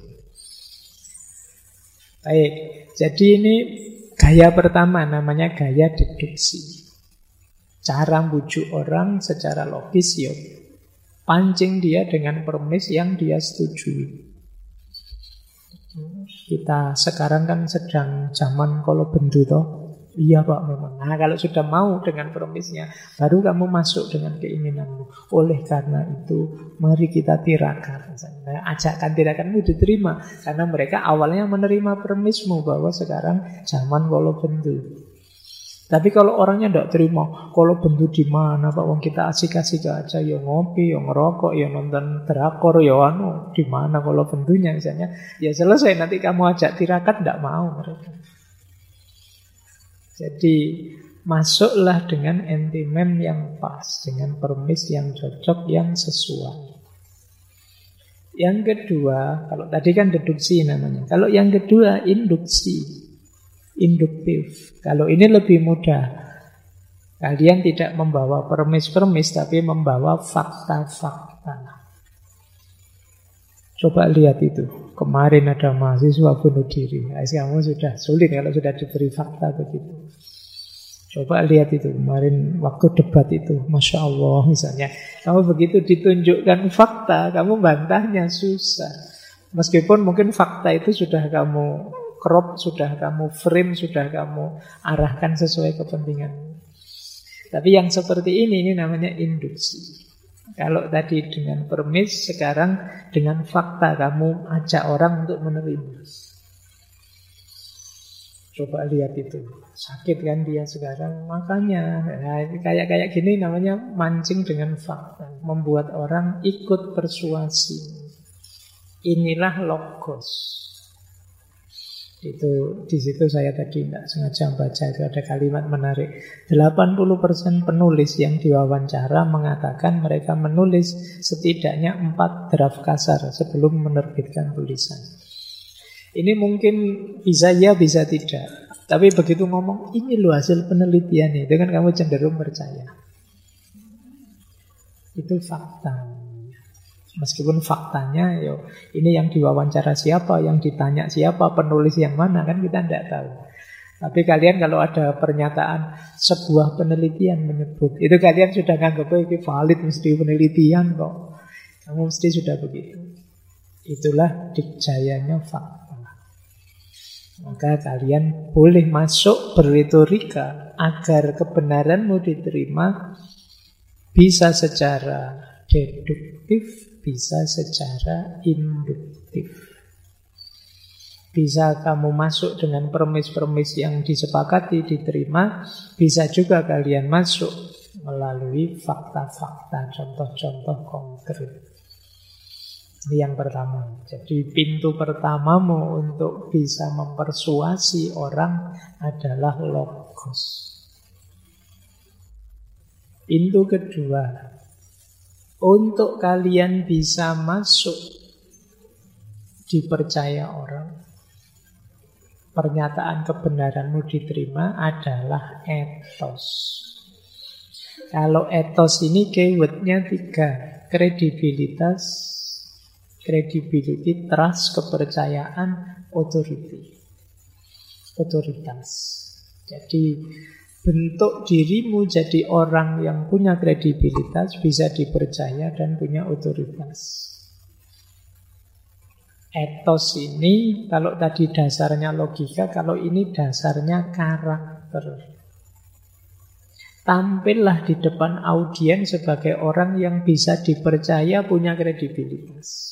Baik. Jadi ini gaya pertama, namanya gaya deduksi. Cara bujuk orang secara logis, ya pancing dia dengan premis yang dia setujui. Kita sekarang kan sedang zaman kalau bendu toh. Iya Pak memang. Nah kalau sudah mau dengan promisnya, baru kamu masuk dengan keinginanmu. Oleh karena itu, mari kita tirakat. Nah, ajakan tirakanmu diterima. Karena mereka awalnya menerima promismu bahwa sekarang zaman kalau bendu. Tapi kalau orangnya tidak terima, kalau bendu di mana Pak? Wong kita asik-asik aja, ya ngopi, ya ngerokok, ya nonton drakor, ya di mana kalau bendunya misalnya. Ya selesai, nanti kamu ajak tirakat, tidak mau mereka. Jadi masuklah dengan entimen yang pas, dengan permis yang cocok, yang sesuai. Yang kedua, kalau tadi kan deduksi namanya. Kalau yang kedua induksi, induktif. Kalau ini lebih mudah. Kalian tidak membawa permis-permis, tapi membawa fakta-fakta. Coba lihat itu. Kemarin ada mahasiswa bunuh diri. Kamu sudah sulit kalau sudah diberi fakta begitu. Coba lihat itu kemarin waktu debat itu, Masya Allah misalnya. Kamu begitu ditunjukkan fakta, kamu bantahnya susah. Meskipun mungkin fakta itu sudah kamu crop, sudah kamu frame, sudah kamu arahkan sesuai kepentingan. Tapi yang seperti ini namanya induksi. Kalau tadi dengan permis, sekarang dengan fakta kamu ajak orang untuk menerima. Coba lihat itu, sakit kan dia sekarang, makanya kayak gini namanya mancing dengan fakta, membuat orang ikut persuasi. Inilah logos. Itu di situ saya tadi tidak sengaja baca itu ada kalimat menarik. 80% penulis yang diwawancara mengatakan mereka menulis setidaknya 4 draft kasar sebelum menerbitkan tulisan. Ini mungkin bisa ya, bisa tidak. Tapi begitu ngomong, ini loh hasil penelitian itu kan kamu cenderung percaya. Itu fakta. Meskipun faktanya, ini yang diwawancara siapa, yang ditanya siapa, penulis yang mana, kan kita tidak tahu. Tapi kalian kalau ada pernyataan sebuah penelitian menyebut, itu kalian sudah nganggap itu valid, mesti penelitian kok. Kamu mesti sudah begitu. Itulah dikjayanya fakta. Maka kalian boleh masuk berretorika agar kebenaranmu diterima, bisa secara deduktif, bisa secara induktif. Bisa kamu masuk dengan permis-permis yang disepakati diterima, bisa juga kalian masuk melalui fakta-fakta, contoh-contoh konkret. Ini yang pertama. Jadi pintu pertamamu untuk bisa mempersuasi orang adalah logos. Pintu kedua, untuk kalian bisa masuk dipercaya orang, pernyataan kebenaranmu diterima adalah etos. Kalau etos ini keywordnya 3, kredibilitas, credibility, trust, kepercayaan, authority, otoritas. Jadi bentuk dirimu jadi orang yang punya kredibilitas, bisa dipercaya dan punya otoritas. Etos ini kalau tadi dasarnya logika, kalau ini dasarnya karakter. Tampillah di depan audiens sebagai orang yang bisa dipercaya, punya kredibilitas.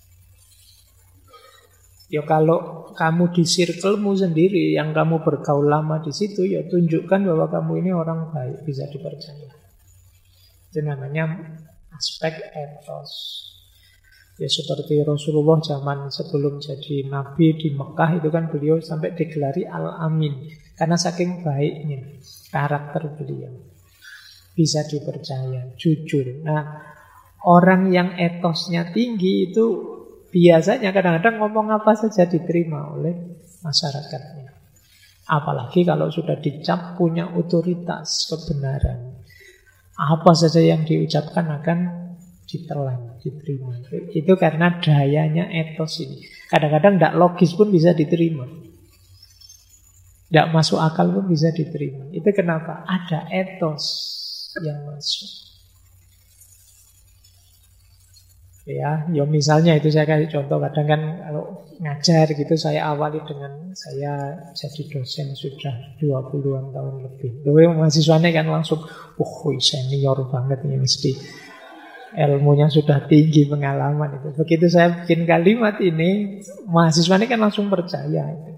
Ya kalau kamu di circlemu sendiri, yang kamu bergaul lama di situ, ya tunjukkan bahwa kamu ini orang baik, bisa dipercaya. Itu namanya aspek etos. Ya seperti Rasulullah zaman sebelum jadi Nabi di Mekah, itu kan beliau sampai digelari Al-Amin. Karena saking baiknya karakter beliau. Bisa dipercaya, jujur. Nah, orang yang etosnya tinggi itu biasanya kadang-kadang ngomong apa saja diterima oleh masyarakatnya. Apalagi kalau sudah dicap punya otoritas kebenaran. Apa saja yang diucapkan akan ditelan, diterima. Itu karena dayanya etos ini. Kadang-kadang tidak logis pun bisa diterima. Tidak masuk akal pun bisa diterima. Itu kenapa? Ada etos yang masuk. Ya, misalnya itu saya kasih contoh. Kadang kan kalau ngajar gitu saya awali dengan saya jadi dosen sudah 20-an tahun lebih. Loh, mahasiswanya kan langsung, senior banget ini, mesti ilmunya sudah tinggi, pengalaman itu. Begitu saya bikin kalimat ini, mahasiswanya kan langsung percaya itu.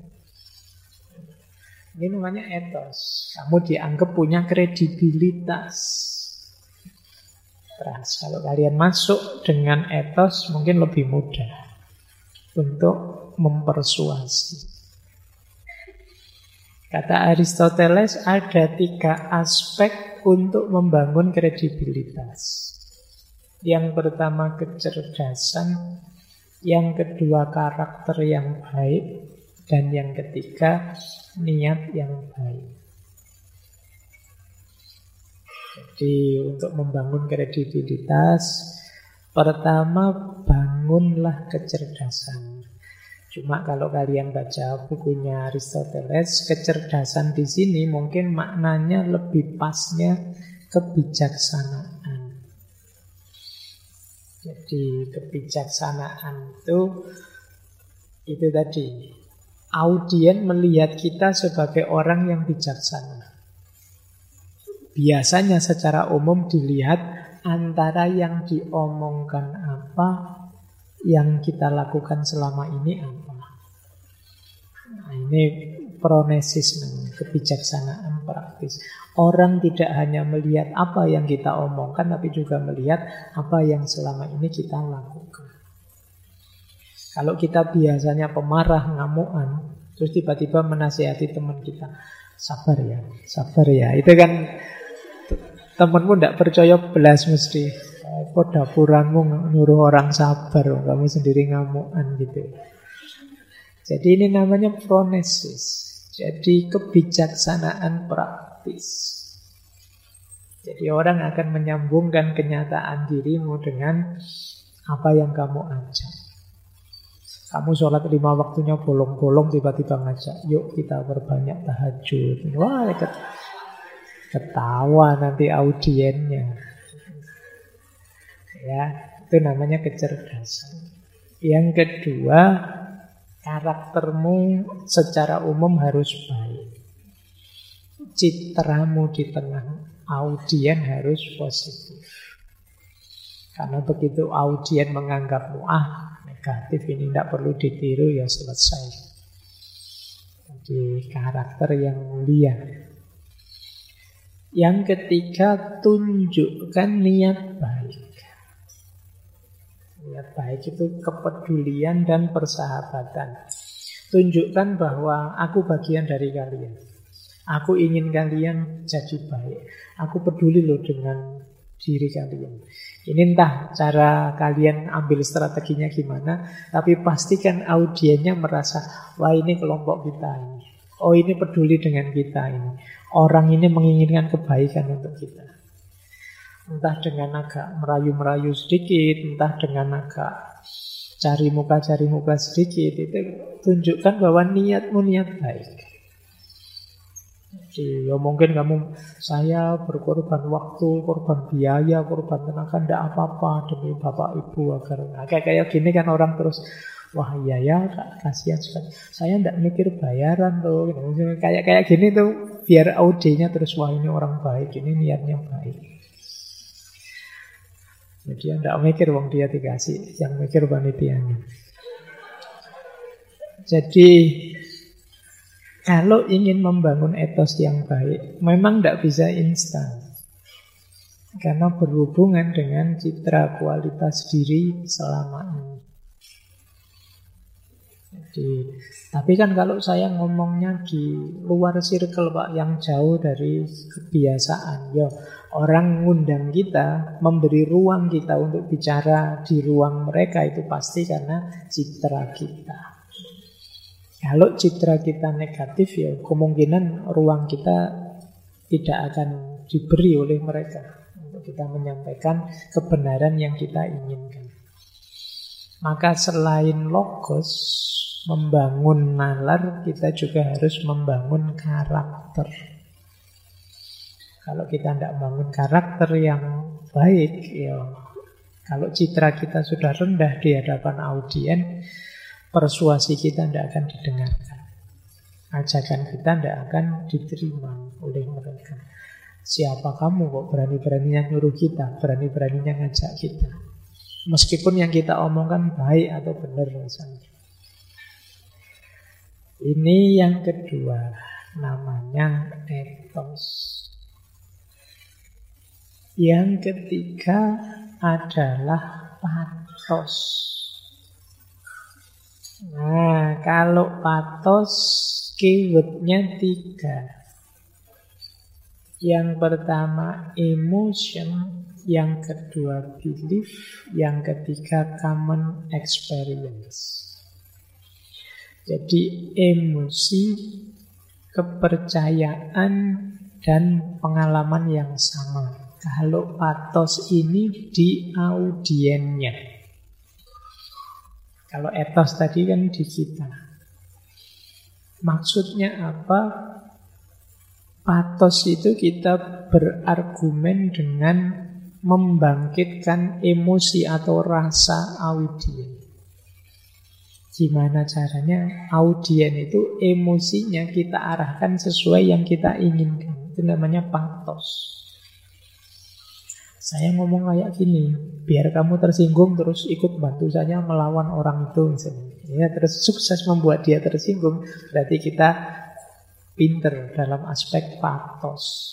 Ini namanya etos. Kamu dianggap punya kredibilitas. Trust. Kalau kalian masuk dengan etos mungkin lebih mudah untuk mempersuasi. Kata Aristoteles ada 3 aspek untuk membangun kredibilitas. Yang pertama kecerdasan, yang kedua karakter yang baik, dan yang ketiga niat yang baik. Jadi untuk membangun kredibilitas, pertama bangunlah kecerdasan. Cuma kalau kalian baca bukunya Aristoteles, kecerdasan di sini mungkin maknanya lebih pasnya kebijaksanaan. Jadi kebijaksanaan itu tadi, audien melihat kita sebagai orang yang bijaksana. Biasanya secara umum dilihat antara yang diomongkan apa, yang kita lakukan selama ini apa. Nah, ini pronesis, kebijaksanaan praktis. Orang tidak hanya melihat apa yang kita omongkan, tapi juga melihat apa yang selama ini kita lakukan. Kalau kita biasanya pemarah, ngamuan, terus tiba-tiba menasihati teman kita, sabar ya. Itu kan temanmu tidak percaya belas mesti. Kok dapuranmu nyuruh orang sabar, kamu sendiri ngamuan gitu. Jadi ini namanya pronesis. Jadi kebijaksanaan praktis. Jadi orang akan menyambungkan kenyataan dirimu dengan apa yang kamu ajak. Kamu sholat 5 waktunya bolong-bolong, tiba-tiba ngajak, yuk kita berbanyak tahajud. Wah, ketawa nanti audiennya. Ya, itu namanya kecerdasan. Yang kedua, karaktermu secara umum harus baik. Citramu di tengah audien harus positif. Karena begitu audien menganggapmu negatif, ini tidak perlu ditiru, ya selesai. Jadi karakter yang mulia. Yang ketiga, tunjukkan niat baik. Niat baik itu kepedulian dan persahabatan. Tunjukkan bahwa aku bagian dari kalian. Aku ingin kalian jadi baik. Aku peduli loh dengan diri kalian. Ini entah cara kalian ambil strateginya gimana, tapi pastikan audiennya merasa, wah ini kelompok kita ini. Oh ini peduli dengan kita ini. Orang ini menginginkan kebaikan untuk kita. Entah dengan agak merayu-merayu sedikit, entah dengan agak cari muka sedikit, itu tunjukkan bahwa niatmu niat baik. Jadi, ya mungkin saya berkorban waktu, korban biaya, korban tenaga, tidak apa-apa demi bapak ibu agar kayak gini kan orang terus, wah iya ya, kasihan sekali. Saya tidak mikir bayaran loh. Kayak gini tuh biar audienya terus, wah ini orang baik, ini niatnya baik. Jadi dia tidak mikir wong dia dikasih, yang mikir panitianya. Jadi kalau ingin membangun etos yang baik, memang tidak bisa instan. Karena berhubungan dengan citra kualitas diri selama ini. Jadi, tapi kan kalau saya ngomongnya di luar circle Pak, yang jauh dari kebiasaan, orang ngundang kita, memberi ruang kita untuk bicara di ruang mereka, itu pasti karena citra kita. Kalau citra kita negatif, kemungkinan ruang kita tidak akan diberi oleh mereka untuk kita menyampaikan kebenaran yang kita inginkan. Maka selain logos, membangun nalar, kita juga harus membangun karakter. Kalau kita tidak membangun karakter yang baik, Kalau citra kita sudah rendah di hadapan audien, persuasi kita tidak akan didengarkan. Ajakan kita tidak akan diterima oleh mereka. Siapa kamu kok berani-beraninya nyuruh kita, berani-beraninya ngajak kita. Meskipun yang kita omongkan baik atau benar misalnya. Ini yang kedua, namanya ethos. Yang ketiga adalah pathos. Nah, kalau pathos keywordnya 3. Yang pertama emotion, yang kedua belief, yang ketiga common experience. Jadi emosi, kepercayaan, dan pengalaman yang sama. Kalau pathos ini di audiennya. Kalau ethos tadi kan di kita. Maksudnya apa? Pathos itu kita berargumen dengan membangkitkan emosi atau rasa audien. Gimana caranya? Audien itu emosinya kita arahkan sesuai yang kita inginkan. Itu namanya pathos. Saya ngomong kayak gini, biar kamu tersinggung terus ikut bantu saya melawan orang itu misalnya. Ya, terus sukses membuat dia tersinggung, berarti kita pinter dalam aspek pathos.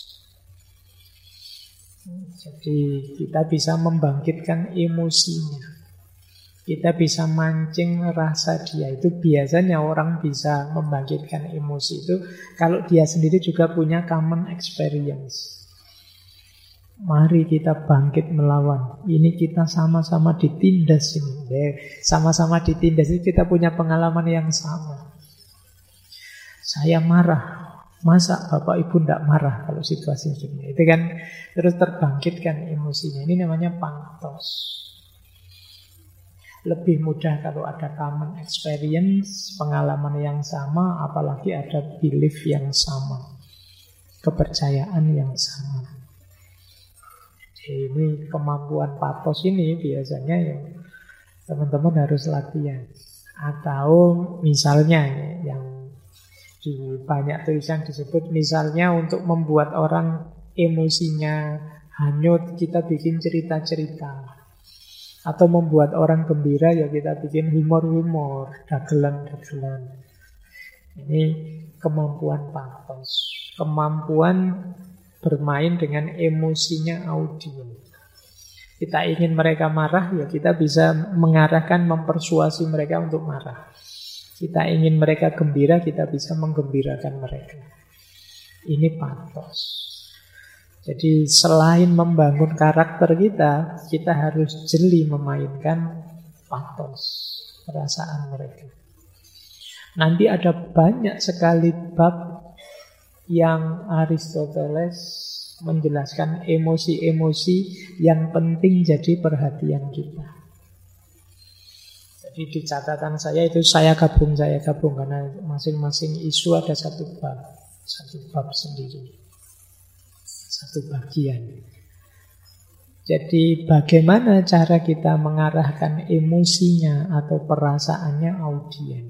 Jadi kita bisa membangkitkan emosinya. Kita bisa mancing rasa dia. Itu biasanya orang bisa membangkitkan emosi itu kalau dia sendiri juga punya common experience. Mari kita bangkit melawan. Ini kita sama-sama ditindas ini. Sama-sama ditindas ini kita punya pengalaman yang sama. Saya marah. Masa Bapak Ibu tidak marah kalau situasi ini? Itu kan terus terbangkitkan emosinya. Ini namanya pathos. Lebih mudah kalau ada common experience, pengalaman yang sama, apalagi ada belief yang sama, kepercayaan yang sama. Ini kemampuan pathos ini biasanya yang teman-teman harus latihan. Atau misalnya yang di banyak tulisan disebut, misalnya untuk membuat orang emosinya hanyut, kita bikin cerita-cerita. Atau membuat orang gembira, ya kita bikin humor-humor, dagelan-dagelan. Ini kemampuan pathos. Kemampuan bermain dengan emosinya audien. Kita ingin mereka marah, ya kita bisa mengarahkan, mempersuasi mereka untuk marah. Kita ingin mereka gembira, kita bisa menggembirakan mereka. Ini pathos. Jadi selain membangun karakter kita harus jeli memainkan pathos, perasaan mereka. Nanti ada banyak sekali bab yang Aristoteles menjelaskan emosi-emosi yang penting jadi perhatian kita. Jadi di catatan saya itu saya gabung karena masing-masing isu ada satu bab sendiri, satu bagian. Jadi bagaimana cara kita mengarahkan emosinya atau perasaannya audien?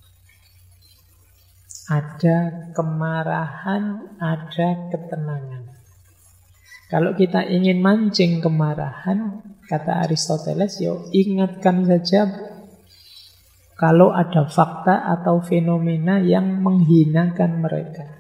Ada kemarahan, ada ketenangan. Kalau kita ingin mancing kemarahan, kata Aristoteles, ingatkan saja kalau ada fakta atau fenomena yang menghinakan mereka.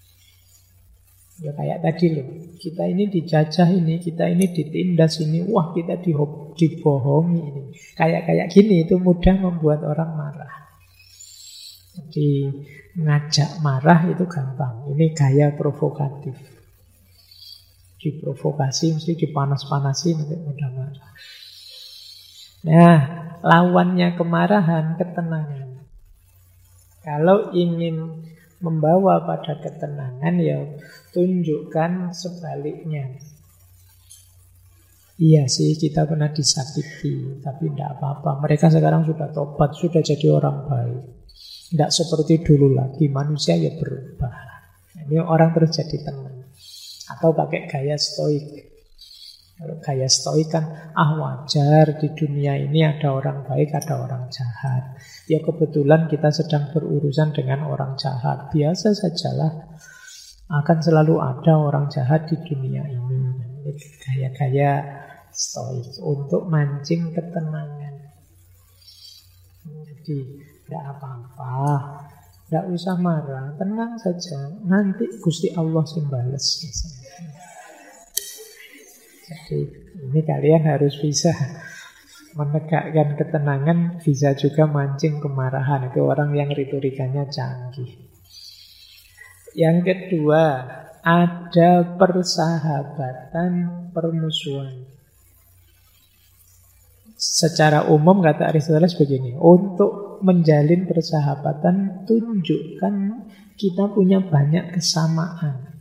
Ya kayak tadi loh, kita ini dijajah ini, kita ini ditindas ini, wah kita dibohongi ini. Kayak gini itu mudah membuat orang marah. Jadi ngajak marah itu gampang. Ini gaya provokatif. Diprovokasi mesti dipanas-panasi nanti mudah marah. Nah, lawannya kemarahan, ketenangan. Kalau ingin membawa pada ketenangan, ya tunjukkan sebaliknya. Iya sih, kita pernah disakiti, tapi tidak apa-apa. Mereka sekarang sudah tobat, sudah jadi orang baik. Tidak seperti dulu lagi, manusia ya berubah. Ini orang terus jadi tenang. Atau pakai gaya stoik. Kalau gaya stoik kan, wajar di dunia ini ada orang baik, ada orang jahat. Ya kebetulan kita sedang berurusan dengan orang jahat. Biasa sajalah, akan selalu ada orang jahat di dunia ini. Gaya-gaya stoik untuk mancing ketenangan. Jadi tidak apa-apa, tidak usah marah, tenang saja. Nanti Gusti Allah sing bales. Jadi ini kalian harus bisa menegakkan ketenangan, bisa juga mancing kemarahan. Itu orang yang retorikanya canggih. Yang kedua, ada persahabatan, permusuhan. Secara umum kata Aristoteles begini, untuk menjalin persahabatan tunjukkan kita punya banyak kesamaan.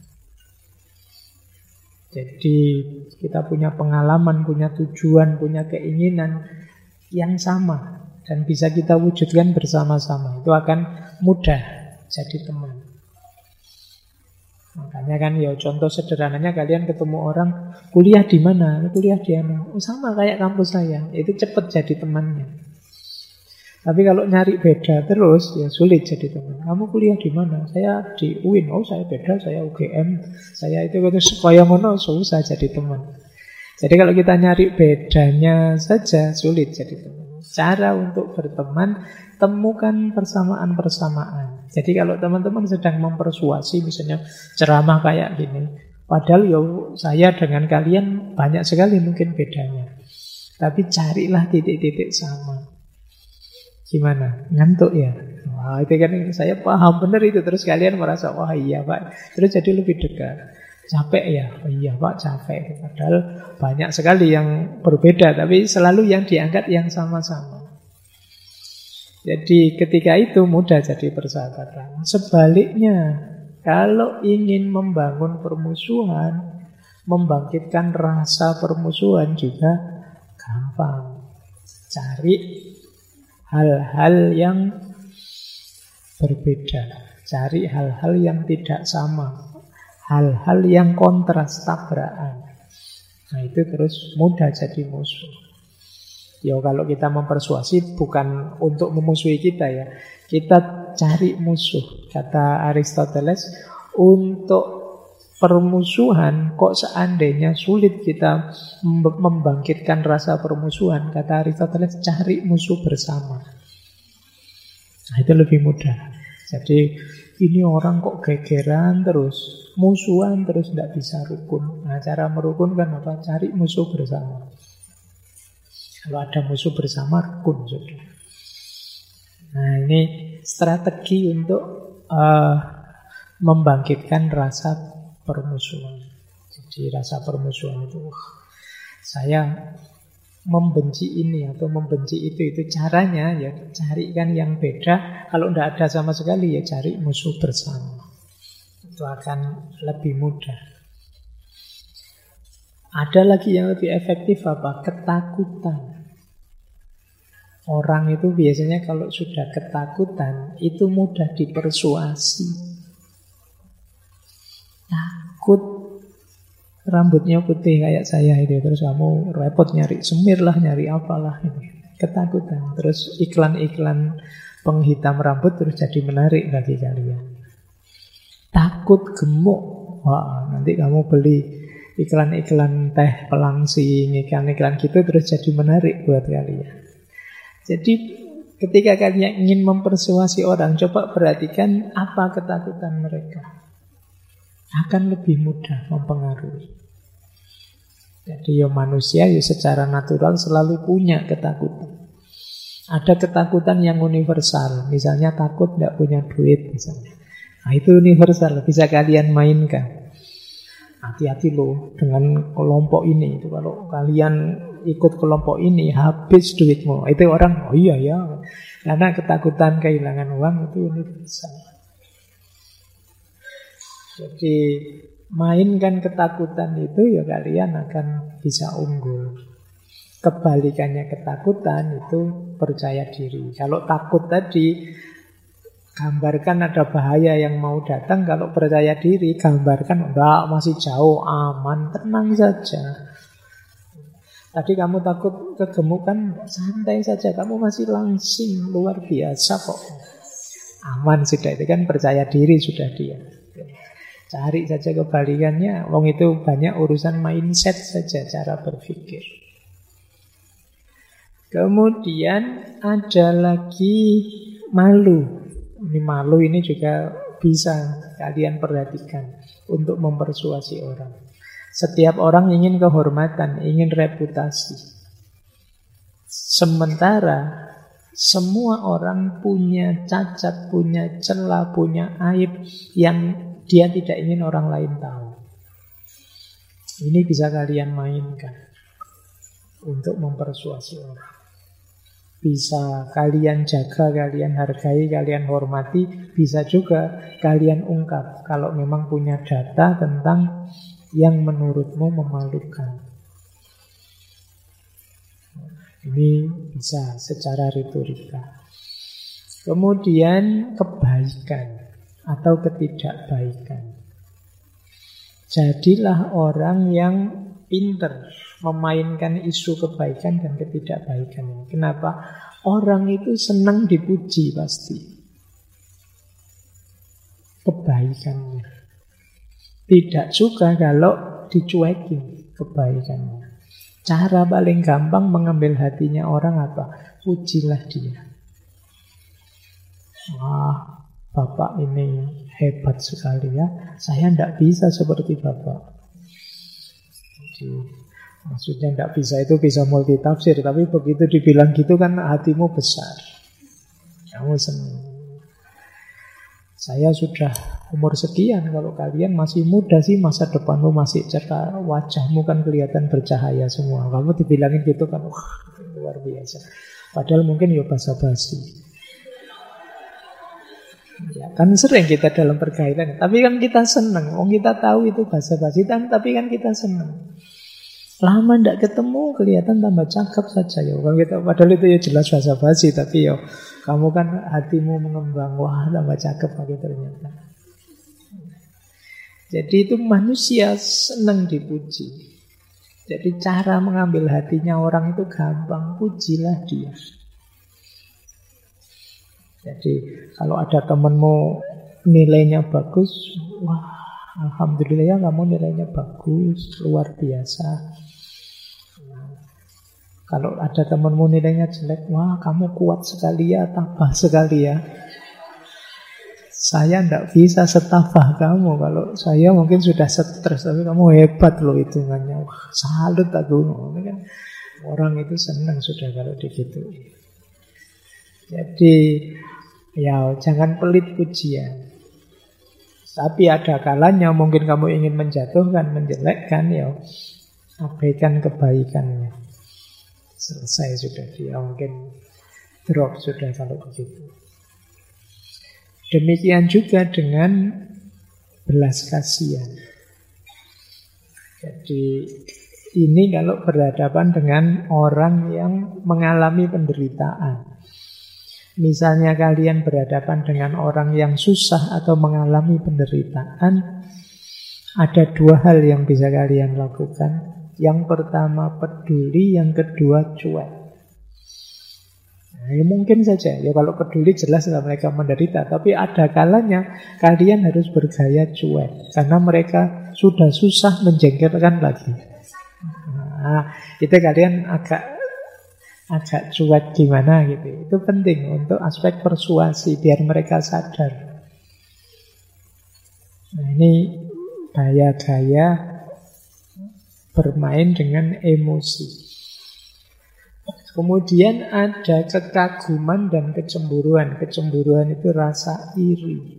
Jadi kita punya pengalaman, punya tujuan, punya keinginan yang sama dan bisa kita wujudkan bersama-sama. Itu akan mudah jadi teman. Makanya kan ya contoh sederhananya kalian ketemu orang kuliah di mana? Kuliah di mana? Sama kayak kampus saya. Itu cepat jadi temannya. Tapi kalau nyari beda terus ya sulit jadi teman. Kamu kuliah di mana? Saya di UIN. Oh, saya beda, saya UGM. Saya itu supaya ngono susah jadi teman. Jadi kalau kita nyari bedanya saja sulit jadi teman. Cara untuk berteman, temukan persamaan-persamaan. Jadi kalau teman-teman sedang mempersuasi misalnya ceramah kayak gini, padahal ya saya dengan kalian banyak sekali mungkin bedanya. Tapi carilah titik-titik sama. Gimana? Ngantuk ya? Wah, itu kan saya paham benar itu. Terus kalian merasa, wah iya Pak. Terus jadi lebih dekat. Capek ya? Oh iya Pak, capek. Padahal banyak sekali yang berbeda, tapi selalu yang diangkat yang sama-sama. Jadi ketika itu mudah jadi persahabatan. Sebaliknya, kalau ingin membangun permusuhan, membangkitkan rasa permusuhan juga gampang. Cari hal-hal yang berbeda. Cari hal-hal yang tidak sama. Hal-hal yang kontras, tabrakan. Nah itu terus mudah jadi musuh. Ya kalau kita mempersuasi bukan untuk memusuhi kita ya. Kita cari musuh. Kata Aristoteles, untuk permusuhan kok seandainya sulit kita membangkitkan rasa permusuhan, kata Aristoteles, cari musuh bersama. Nah itu lebih mudah. Jadi ini orang kok gegeran terus, musuhan terus tidak bisa rukun. Nah cara merukunkan apa? Cari musuh bersama. Kalau ada musuh bersama, rukun sudah. Nah ini strategi untuk membangkitkan rasa permusuhan. Jadi rasa permusuhan itu saya membenci ini atau membenci itu caranya ya carikan yang beda. Kalau tidak ada sama sekali ya cari musuh bersama. Itu akan lebih mudah. Ada lagi yang lebih efektif apa? Ketakutan. Orang itu biasanya kalau sudah ketakutan itu mudah dipersuasi. Takut rambutnya putih kayak saya itu, terus kamu repot nyari semir lah, nyari apalah ini. Ketakutan. Terus iklan-iklan penghitam rambut terus jadi menarik bagi kalian. Takut gemuk. Wah, nanti kamu beli iklan-iklan teh pelangsing, iklan-iklan gitu terus jadi menarik buat kalian. Jadi ketika kalian ingin mempersuasi orang, coba perhatikan apa ketakutan mereka. Akan lebih mudah mempengaruhi. Jadi ya manusia ya secara natural selalu punya ketakutan. Ada ketakutan yang universal, misalnya takut tidak punya duit misalnya. Nah itu universal, bisa kalian mainkan. Hati-hati loh dengan kelompok ini. Itu kalau kalian ikut kelompok ini habis duitmu. Itu orang, oh iya ya. Karena ketakutan kehilangan uang itu universal. Jadi mainkan ketakutan itu ya kalian akan bisa unggul. Kebalikannya ketakutan itu percaya diri. Kalau takut tadi gambarkan ada bahaya yang mau datang. Kalau percaya diri gambarkan enggak, masih jauh, aman, tenang saja. Tadi kamu takut kegemukan, santai saja, kamu masih langsing, luar biasa kok. Aman sudah, itu kan percaya diri sudah dia. Cari saja kebalikannya, wong itu banyak urusan mindset saja, cara berpikir. Kemudian ada lagi malu. Ini malu ini juga bisa kalian perhatikan untuk mempersuasi orang. Setiap orang ingin kehormatan, ingin reputasi. Sementara semua orang punya cacat, punya celah, punya aib yang dia tidak ingin orang lain tahu. Ini bisa kalian mainkan untuk mempersuasi orang. Bisa kalian jaga, kalian hargai, kalian hormati. Bisa juga kalian ungkap kalau memang punya data tentang yang menurutmu memalukan. Ini bisa secara retorika. Kemudian kebaikan atau ketidakbaikan. Jadilah orang yang pinter memainkan isu kebaikan dan ketidakbaikan. Kenapa? Orang itu senang dipuji pasti. Kebaikannya. Tidak suka kalau dicuekin kebaikannya. Cara paling gampang mengambil hatinya orang apa? Pujilah dia. Wah, Bapak ini hebat sekali ya. Saya tidak bisa seperti Bapak. Jadi, maksudnya tidak bisa itu bisa multitafsir. Tapi begitu dibilang gitu kan hatimu besar. Kamu senang. Saya sudah umur sekian, kalau kalian masih muda sih, masa depanmu masih cerah, wajahmu kan kelihatan bercahaya semua. Kamu dibilangin gitu kan, wah, luar biasa. Padahal mungkin ya basa-basi. Ya, kan sering kita dalam pergaulan, tapi kan kita senang. Kita tahu itu basa-basi, tapi kan kita senang. Lama tidak ketemu, kelihatan tambah cakep saja ya. Padahal itu ya jelas basa-basi, tapi ya kamu kan hatimu mengembang, wah tambah cakep lagi ternyata. Jadi itu manusia senang dipuji. Jadi cara mengambil hatinya orang itu gampang, pujilah dia. Jadi kalau ada temanmu nilainya bagus, wah alhamdulillah ya kamu nilainya bagus, luar biasa. Kalau ada temanmu nilainya jelek, wah kamu kuat sekali ya, tabah sekali ya. Saya tidak bisa setabah kamu. Kalau saya mungkin sudah stres, tapi kamu hebat loh hitungannya. Wah, salut aku. Ini kan orang itu senang sudah kalau begitu. Jadi ya jangan pelit pujian. Tapi ada kalanya mungkin kamu ingin menjatuhkan, menjelekkan, ya abaikan kebaikannya. Selesai sudah, dia mungkin drop sudah kalau begitu. Demikian juga dengan belas kasihan. Jadi ini kalau berhadapan dengan orang yang mengalami penderitaan. Misalnya kalian berhadapan dengan orang yang susah atau mengalami penderitaan, ada dua hal yang bisa kalian lakukan. Yang pertama peduli, yang kedua cuek. Nah, ya mungkin saja, ya kalau peduli jelas mereka menderita, tapi ada kalanya kalian harus bergaya cuek, karena mereka sudah susah menjengkelkan lagi. Nah, itu kalian agak cuek gimana gitu. Itu penting untuk aspek persuasi, biar mereka sadar. Nah, ini gaya-gaya bermain dengan emosi. Kemudian ada kekaguman dan kecemburuan. Kecemburuan itu rasa iri.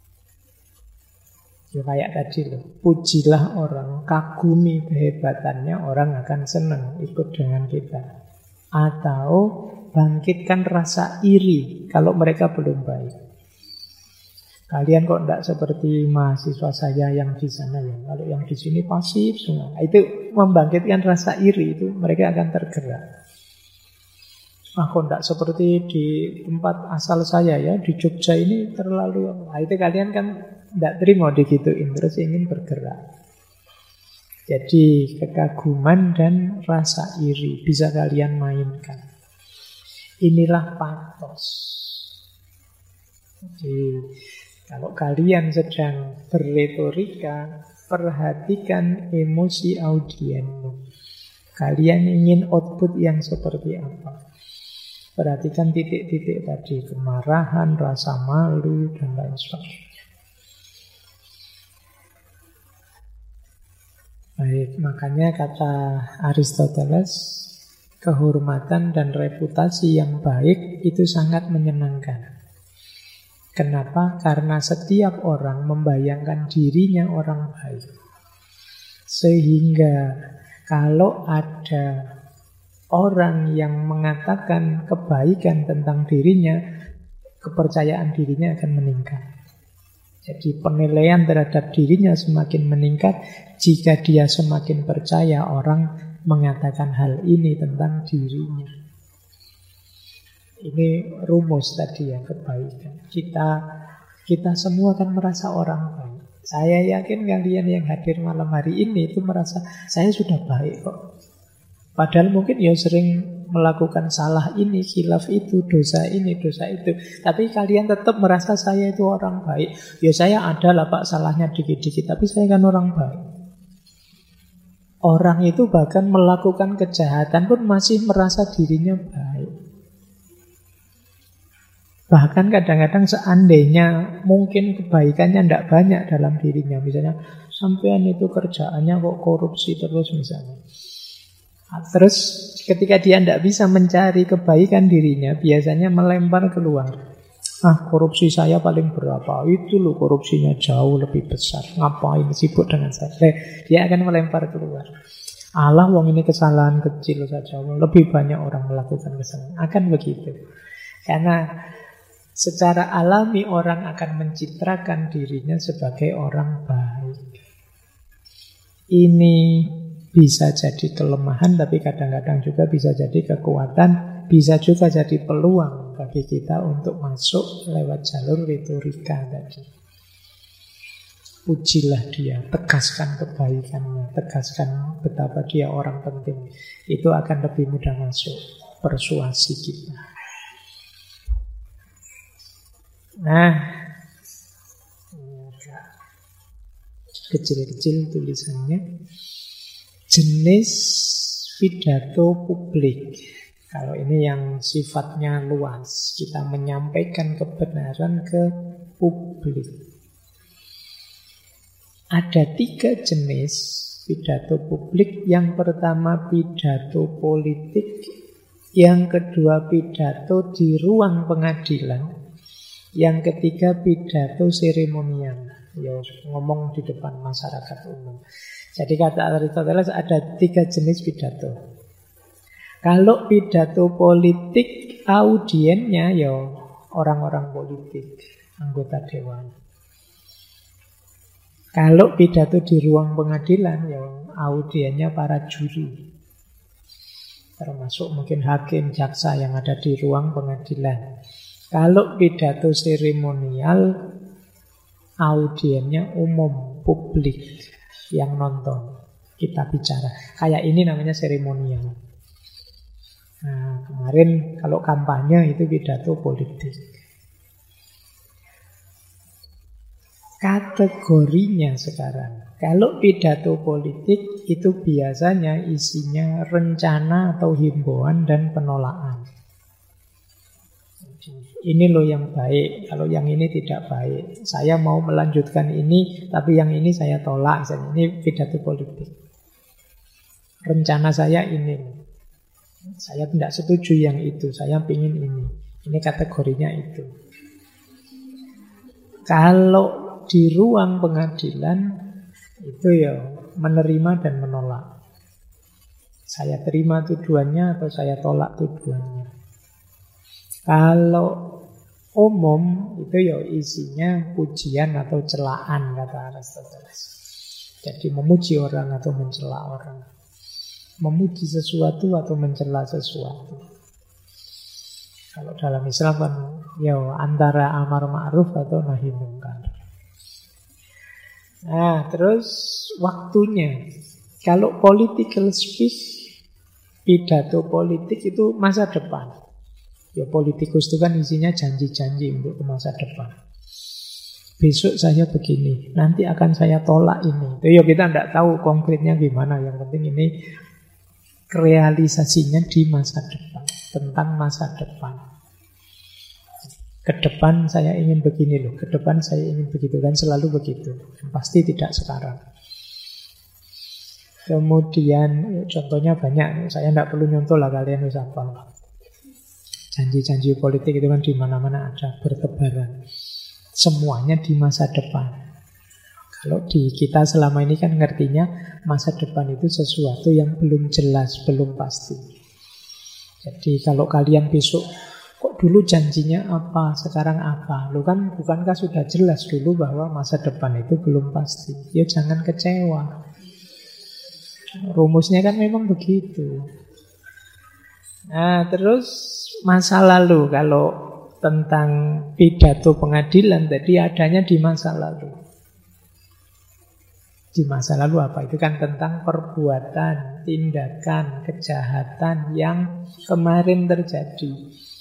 Ya kayak tadi loh, pujilah orang, kagumi kehebatannya, orang akan senang ikut dengan kita. Atau bangkitkan rasa iri kalau mereka belum baik. Kalian kok tidak seperti mahasiswa saya yang di sana ya. Kalau yang di sini pasif semua. Itu membangkitkan rasa iri, itu mereka akan tergerak. Kok tidak seperti di tempat asal saya ya, di Jogja ini terlalu. Nah, itu kalian kan tidak terima digituin, terus ingin bergerak. Jadi kekaguman dan rasa iri bisa kalian mainkan. Inilah pathos. Jadi kalau kalian sedang berretorika, perhatikan emosi audienmu. Kalian ingin output yang seperti apa? Perhatikan titik-titik tadi, kemarahan, rasa malu, dan lain sebagainya. Baik, makanya kata Aristoteles, kehormatan dan reputasi yang baik itu sangat menyenangkan. Kenapa? Karena setiap orang membayangkan dirinya orang baik. Sehingga kalau ada orang yang mengatakan kebaikan tentang dirinya, kepercayaan dirinya akan meningkat. Jadi penilaian terhadap dirinya semakin meningkat jika dia semakin percaya orang mengatakan hal ini tentang dirinya. Ini rumus tadi ya, kebaikan. Kita semua kan merasa orang baik. Saya yakin kalian yang hadir malam hari ini itu merasa saya sudah baik kok. Padahal mungkin ya sering melakukan salah ini, khilaf itu, dosa ini, dosa itu. Tapi kalian tetap merasa saya itu orang baik. Ya saya ada lah Pak salahnya dikit-dikit, tapi saya kan orang baik. Orang itu bahkan melakukan kejahatan pun masih merasa dirinya baik. Bahkan kadang-kadang seandainya mungkin kebaikannya tidak banyak dalam dirinya. Misalnya, sampean itu kerjaannya kok korupsi terus misalnya. Terus ketika dia tidak bisa mencari kebaikan dirinya, biasanya melempar keluar. Korupsi saya paling berapa? Itu loh korupsinya jauh lebih besar. Ngapain sibuk dengan saya? Dia akan melempar keluar. Allah, wong ini kesalahan kecil saja. Lebih banyak orang melakukan kesalahan. Akan begitu. Karena secara alami orang akan mencitrakan dirinya sebagai orang baik. Ini bisa jadi kelemahan, tapi kadang-kadang juga bisa jadi kekuatan, bisa juga jadi peluang bagi kita untuk masuk lewat jalur retorika tadi. Pujilah dia, tegaskan kebaikannya, tegaskan betapa dia orang penting. Itu akan lebih mudah masuk persuasi kita. Nah, kecil-kecil tulisannya. Jenis pidato publik. Kalau ini yang sifatnya luas, kita menyampaikan kebenaran ke publik. Ada 3 jenis pidato publik. Yang pertama pidato politik, yang kedua pidato di ruang pengadilan, yang ketiga pidato seremonial, ya ngomong di depan masyarakat umum. Jadi kata Aristoteles ada 3 jenis pidato. Kalau pidato politik, audiennya ya orang-orang politik, anggota dewan. Kalau pidato di ruang pengadilan, ya audiennya para juri, termasuk mungkin hakim, jaksa yang ada di ruang pengadilan. Kalau pidato seremonial, audiennya umum, publik yang nonton kita bicara. Kayak ini namanya seremonial. Nah, kemarin kalau kampanye itu pidato politik. Kategorinya sekarang, kalau pidato politik itu biasanya isinya rencana atau himbauan dan penolakan. Ini loh yang baik, kalau yang ini tidak baik. Saya mau melanjutkan ini, tapi yang ini saya tolak. Misalnya, ini pidato politik. Rencana saya ini, saya tidak setuju yang itu, saya ingin ini. Ini kategorinya itu. Kalau di ruang pengadilan, itu ya menerima dan menolak. Saya terima tuduhannya atau saya tolak tuduhannya. Kalau umum itu ya isinya pujian atau celaan kata Aristoteles. Jadi memuji orang atau mencela orang, memuji sesuatu atau mencela sesuatu. Kalau dalam Islam kan ya antara amar ma'ruf atau nahi mungkar. Nah, terus waktunya. Kalau political speech, pidato politik itu masa depan. Ya politikus itu kan isinya janji-janji untuk ke masa depan. Besok saya begini, nanti akan saya tolak ini. Ya kita tidak tahu konkretnya gimana. Yang penting ini realisasinya di masa depan. Tentang masa depan. Ke depan saya ingin begini loh, ke depan saya ingin begitu, kan selalu begitu. Pasti tidak sekarang. Kemudian contohnya banyak, saya tidak perlu nyontoh lah, kalian bisa hafal. Janji-janji politik itu kan di mana-mana ada, bertebaran. Semuanya di masa depan. Kalau di kita selama ini kan ngertinya masa depan itu sesuatu yang belum jelas, belum pasti. Jadi kalau kalian besok, kok dulu janjinya apa, sekarang apa? Lu kan bukankah sudah jelas dulu bahwa masa depan itu belum pasti? Ya jangan kecewa. Rumusnya kan memang begitu. Nah, terus masa lalu, kalau tentang pidato pengadilan tadi adanya di masa lalu. Di masa lalu apa? Itu kan tentang perbuatan, tindakan, kejahatan yang kemarin terjadi.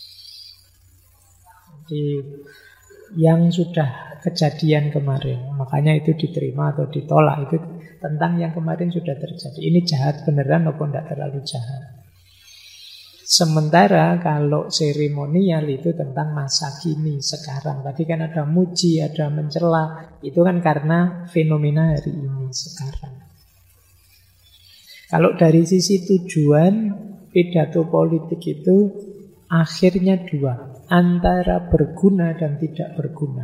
Jadi yang sudah kejadian kemarin, makanya itu diterima atau ditolak, itu tentang yang kemarin sudah terjadi. Ini jahat beneran maupun tidak terlalu jahat. Sementara kalau seremonial itu tentang masa kini, sekarang. Tadi kan ada muji, ada mencela. Itu kan karena fenomena hari ini, sekarang. Kalau dari sisi tujuan, pidato politik itu akhirnya dua, antara berguna dan tidak berguna.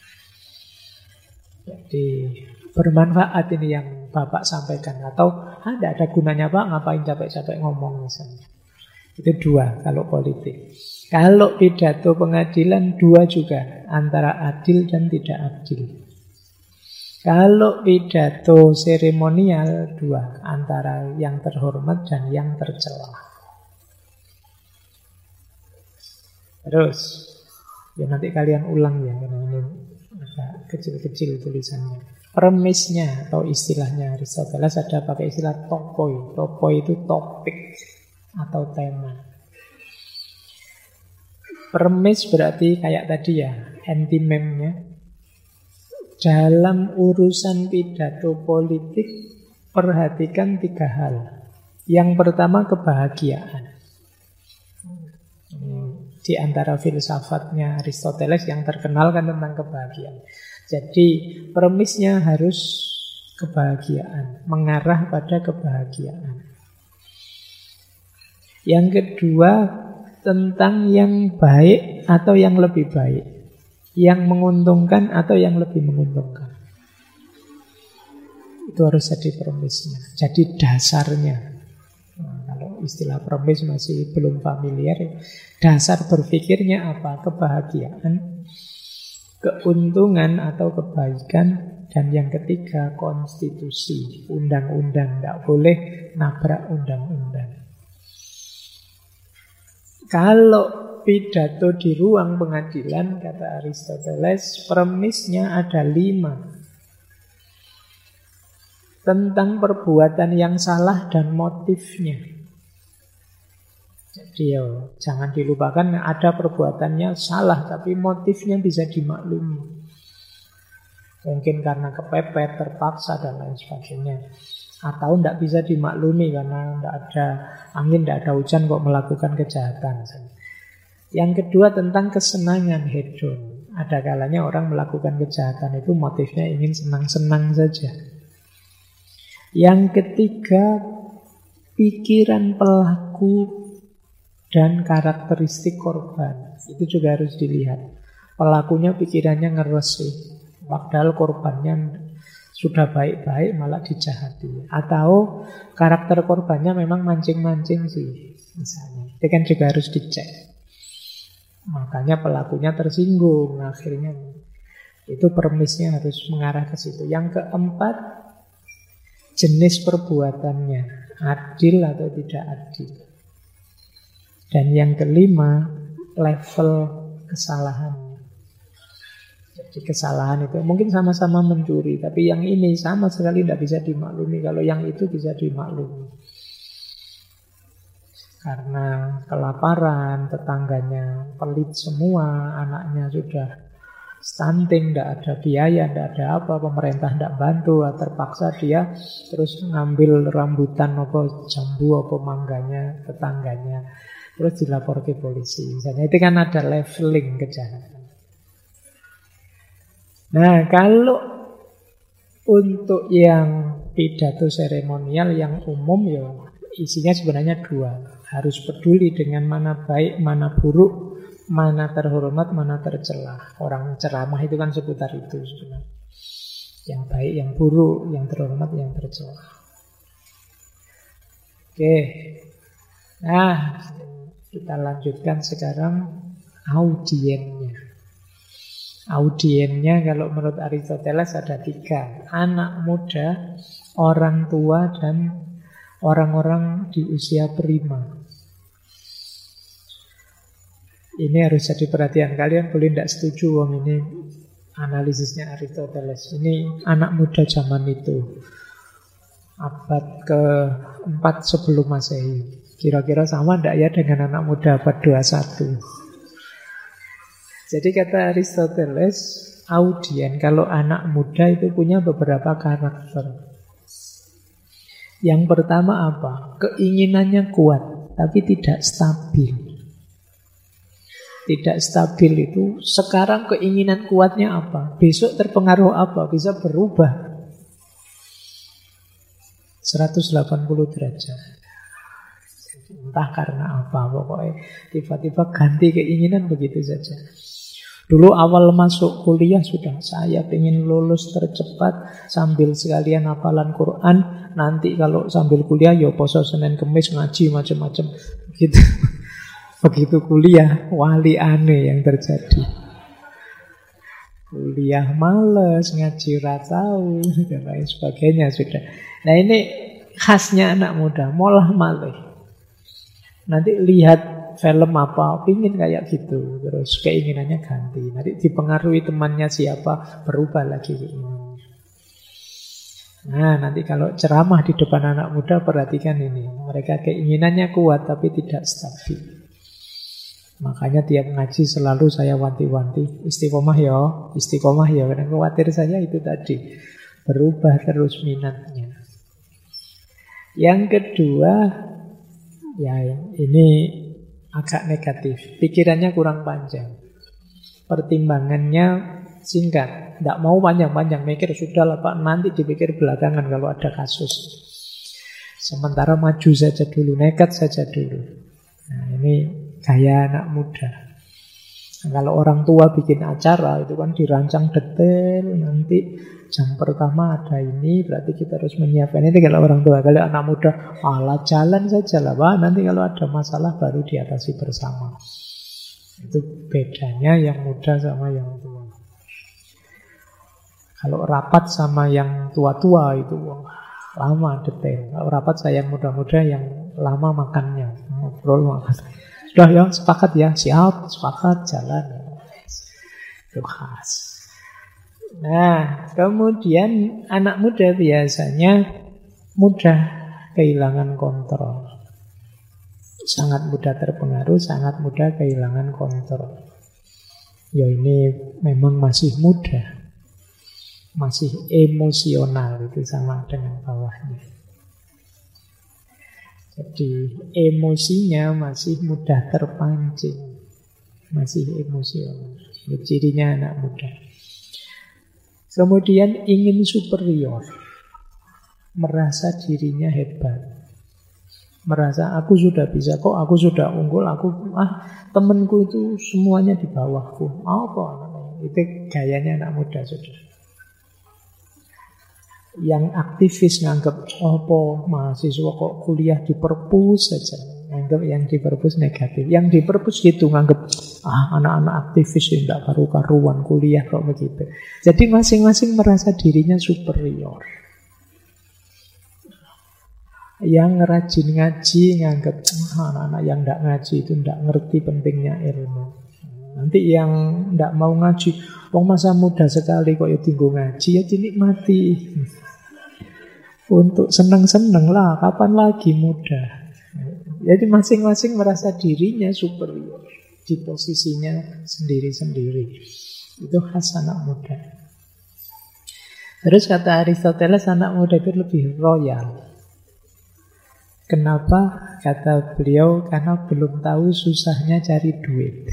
Jadi bermanfaat ini yang Bapak sampaikan, atau tidak ada gunanya Pak, ngapain capek-capek ngomong misalnya. Itu dua kalau politik. Kalau pidato pengadilan dua juga, antara adil dan tidak adil. Kalau pidato seremonial dua, antara yang terhormat dan yang tercela. Terus, ya nanti kalian ulang ya, karena ini agak kecil-kecil tulisannya. Premisnya atau istilahnya Aristoteles ada pakai istilah topoi. Topoi itu topik atau tema. Premis berarti kayak tadi ya, antimemnya. Dalam urusan pidato politik, perhatikan tiga hal. Yang pertama kebahagiaan. Di antara filsafatnya Aristoteles yang terkenal kan tentang kebahagiaan. Jadi premisnya harus kebahagiaan, mengarah pada kebahagiaan. Yang kedua tentang yang baik atau yang lebih baik, yang menguntungkan atau yang lebih menguntungkan. Itu harus jadi premisnya, jadi dasarnya. Nah, kalau istilah premis masih belum familiar, dasar berpikirnya apa? Kebahagiaan, keuntungan atau kebaikan, dan yang ketiga konstitusi, undang-undang. Tidak boleh nabrak undang-undang. Kalau pidato di ruang pengadilan, kata Aristoteles, premisnya ada 5. Tentang perbuatan yang salah dan motifnya. Jadi jangan dilupakan ada perbuatannya salah, tapi motifnya bisa dimaklumi. Mungkin karena kepepet, terpaksa, dan lain sebagainya. Atau tidak bisa dimaklumi karena tidak ada angin, tidak ada hujan kok melakukan kejahatan. Yang kedua tentang kesenangan, hedon. Ada kalanya orang melakukan kejahatan itu motifnya ingin senang-senang saja. Yang ketiga pikiran pelaku dan karakteristik korban. Itu juga harus dilihat. Pelakunya pikirannya ngeresi, padahal korbannya sudah baik-baik malah dijahati. Atau karakter korbannya memang mancing-mancing sih, misalnya. Itu kan juga harus dicek. Makanya pelakunya tersinggung akhirnya. Itu premisnya harus mengarah ke situ. Yang keempat, jenis perbuatannya, adil atau tidak adil. Dan yang kelima, level kesalahannya. Jadi kesalahan itu mungkin sama-sama mencuri, tapi yang ini sama sekali tidak bisa dimaklumi. Kalau yang itu bisa dimaklumi. Karena kelaparan, tetangganya pelit semua, anaknya sudah stunting, tidak ada biaya, tidak ada apa, pemerintah tidak bantu, terpaksa dia terus ngambil rambutan apa jambu apa mangganya tetangganya, terus dilapor ke polisi. Misalnya itu kan ada leveling kejahatan. Nah, kalau untuk yang pidato seremonial yang umum ya isinya sebenarnya dua. Harus peduli dengan mana baik, mana buruk, mana terhormat, mana tercela. Orang ceramah itu kan seputar itu sebenarnya. Yang baik, yang buruk, yang terhormat, yang tercela. Oke. Nah, kita lanjutkan sekarang audiennya. Audiennya kalau menurut Aristoteles ada 3. Anak muda, orang tua, dan orang-orang di usia prima. Ini harus jadi perhatian kalian, boleh tidak setuju Om, ini analisisnya Aristoteles. Ini anak muda zaman itu, abad ke-4 sebelum Masehi. Kira-kira sama tidak ya dengan anak muda abad 21? Jadi kata Aristoteles, audien kalau anak muda itu punya beberapa karakter. Yang pertama apa? Keinginannya kuat, tapi tidak stabil. Tidak stabil itu sekarang keinginan kuatnya apa? Besok terpengaruh apa? Bisa berubah 180 derajat. Entah karena apa, pokoknya tiba-tiba ganti keinginan begitu saja. Dulu awal masuk kuliah sudah saya ingin lulus tercepat sambil sekalian hafalan Quran. Nanti kalau sambil kuliah ya poso Senin Kemis ngaji macam-macam gitu. Begitu kuliah, wali aneh yang terjadi. Kuliah males, ngaji ratau, dan lain sebagainya sudah. Nah ini khasnya anak muda, molah malih. Nanti lihat film apa, pingin kayak gitu, terus keinginannya ganti. Nanti dipengaruhi temannya siapa, berubah lagi keinginannya. Nah nanti kalau ceramah di depan anak muda, perhatikan ini. Mereka keinginannya kuat tapi tidak stabil. Makanya tiap ngaji selalu saya wanti-wanti, istiqomah ya, karena khawatir saya itu tadi, berubah terus minatnya. Yang kedua, ya ini agak negatif, pikirannya kurang panjang, pertimbangannya singkat, tidak mau panjang-panjang, mikir sudah lah Pak, nanti dipikir belakangan kalau ada kasus. Sementara maju saja dulu, nekat saja dulu. Nah ini gaya anak muda. Nah, kalau orang tua bikin acara itu kan dirancang detail, nanti jam pertama ada ini, berarti kita harus menyiapkan itu kalau orang tua. Kalau anak muda, alah jalan saja lah Pak, nanti kalau ada masalah baru diatasi bersama. Itu bedanya yang muda sama yang tua. Kalau rapat sama yang tua-tua itu lama detail. Kalau rapat saya yang muda-muda, yang lama makannya, ngobrol makan. Sudah ya, sepakat ya, siap, sepakat, jalan. Itu khas. Nah, kemudian anak muda biasanya mudah kehilangan kontrol. Sangat mudah terpengaruh, sangat mudah kehilangan kontrol. Ya ini memang masih muda. Masih emosional, itu sama dengan bawahnya. Jadi emosinya masih mudah terpancing, masih emosional. Ini cirinya anak muda. Kemudian ingin superior, merasa dirinya hebat, merasa aku sudah bisa kok, aku sudah unggul, temanku itu semuanya di bawahku. Apa? Itu gayanya anak muda sudah. Yang aktivis nganggap mahasiswa kok kuliah di perpus saja, nganggap yang di perpus negatif, yang di perpus gitu nganggap anak-anak aktivis tidak karu-karuan kuliah kok begitu. Jadi masing-masing merasa dirinya superior. Yang rajin ngaji nganggap anak-anak yang tidak ngaji itu tidak ngerti pentingnya ilmu. Nanti yang tidak mau ngaji, wong masa muda sekali kok ya tinggal ngaji, ya dinikmati. Untuk seneng-seneng lah, kapan lagi muda. Jadi masing-masing merasa dirinya superior di posisinya sendiri-sendiri. Itu khas anak muda. Terus kata Aristoteles, anak muda itu lebih royal. Kenapa? Kata beliau, karena belum tahu susahnya cari duit.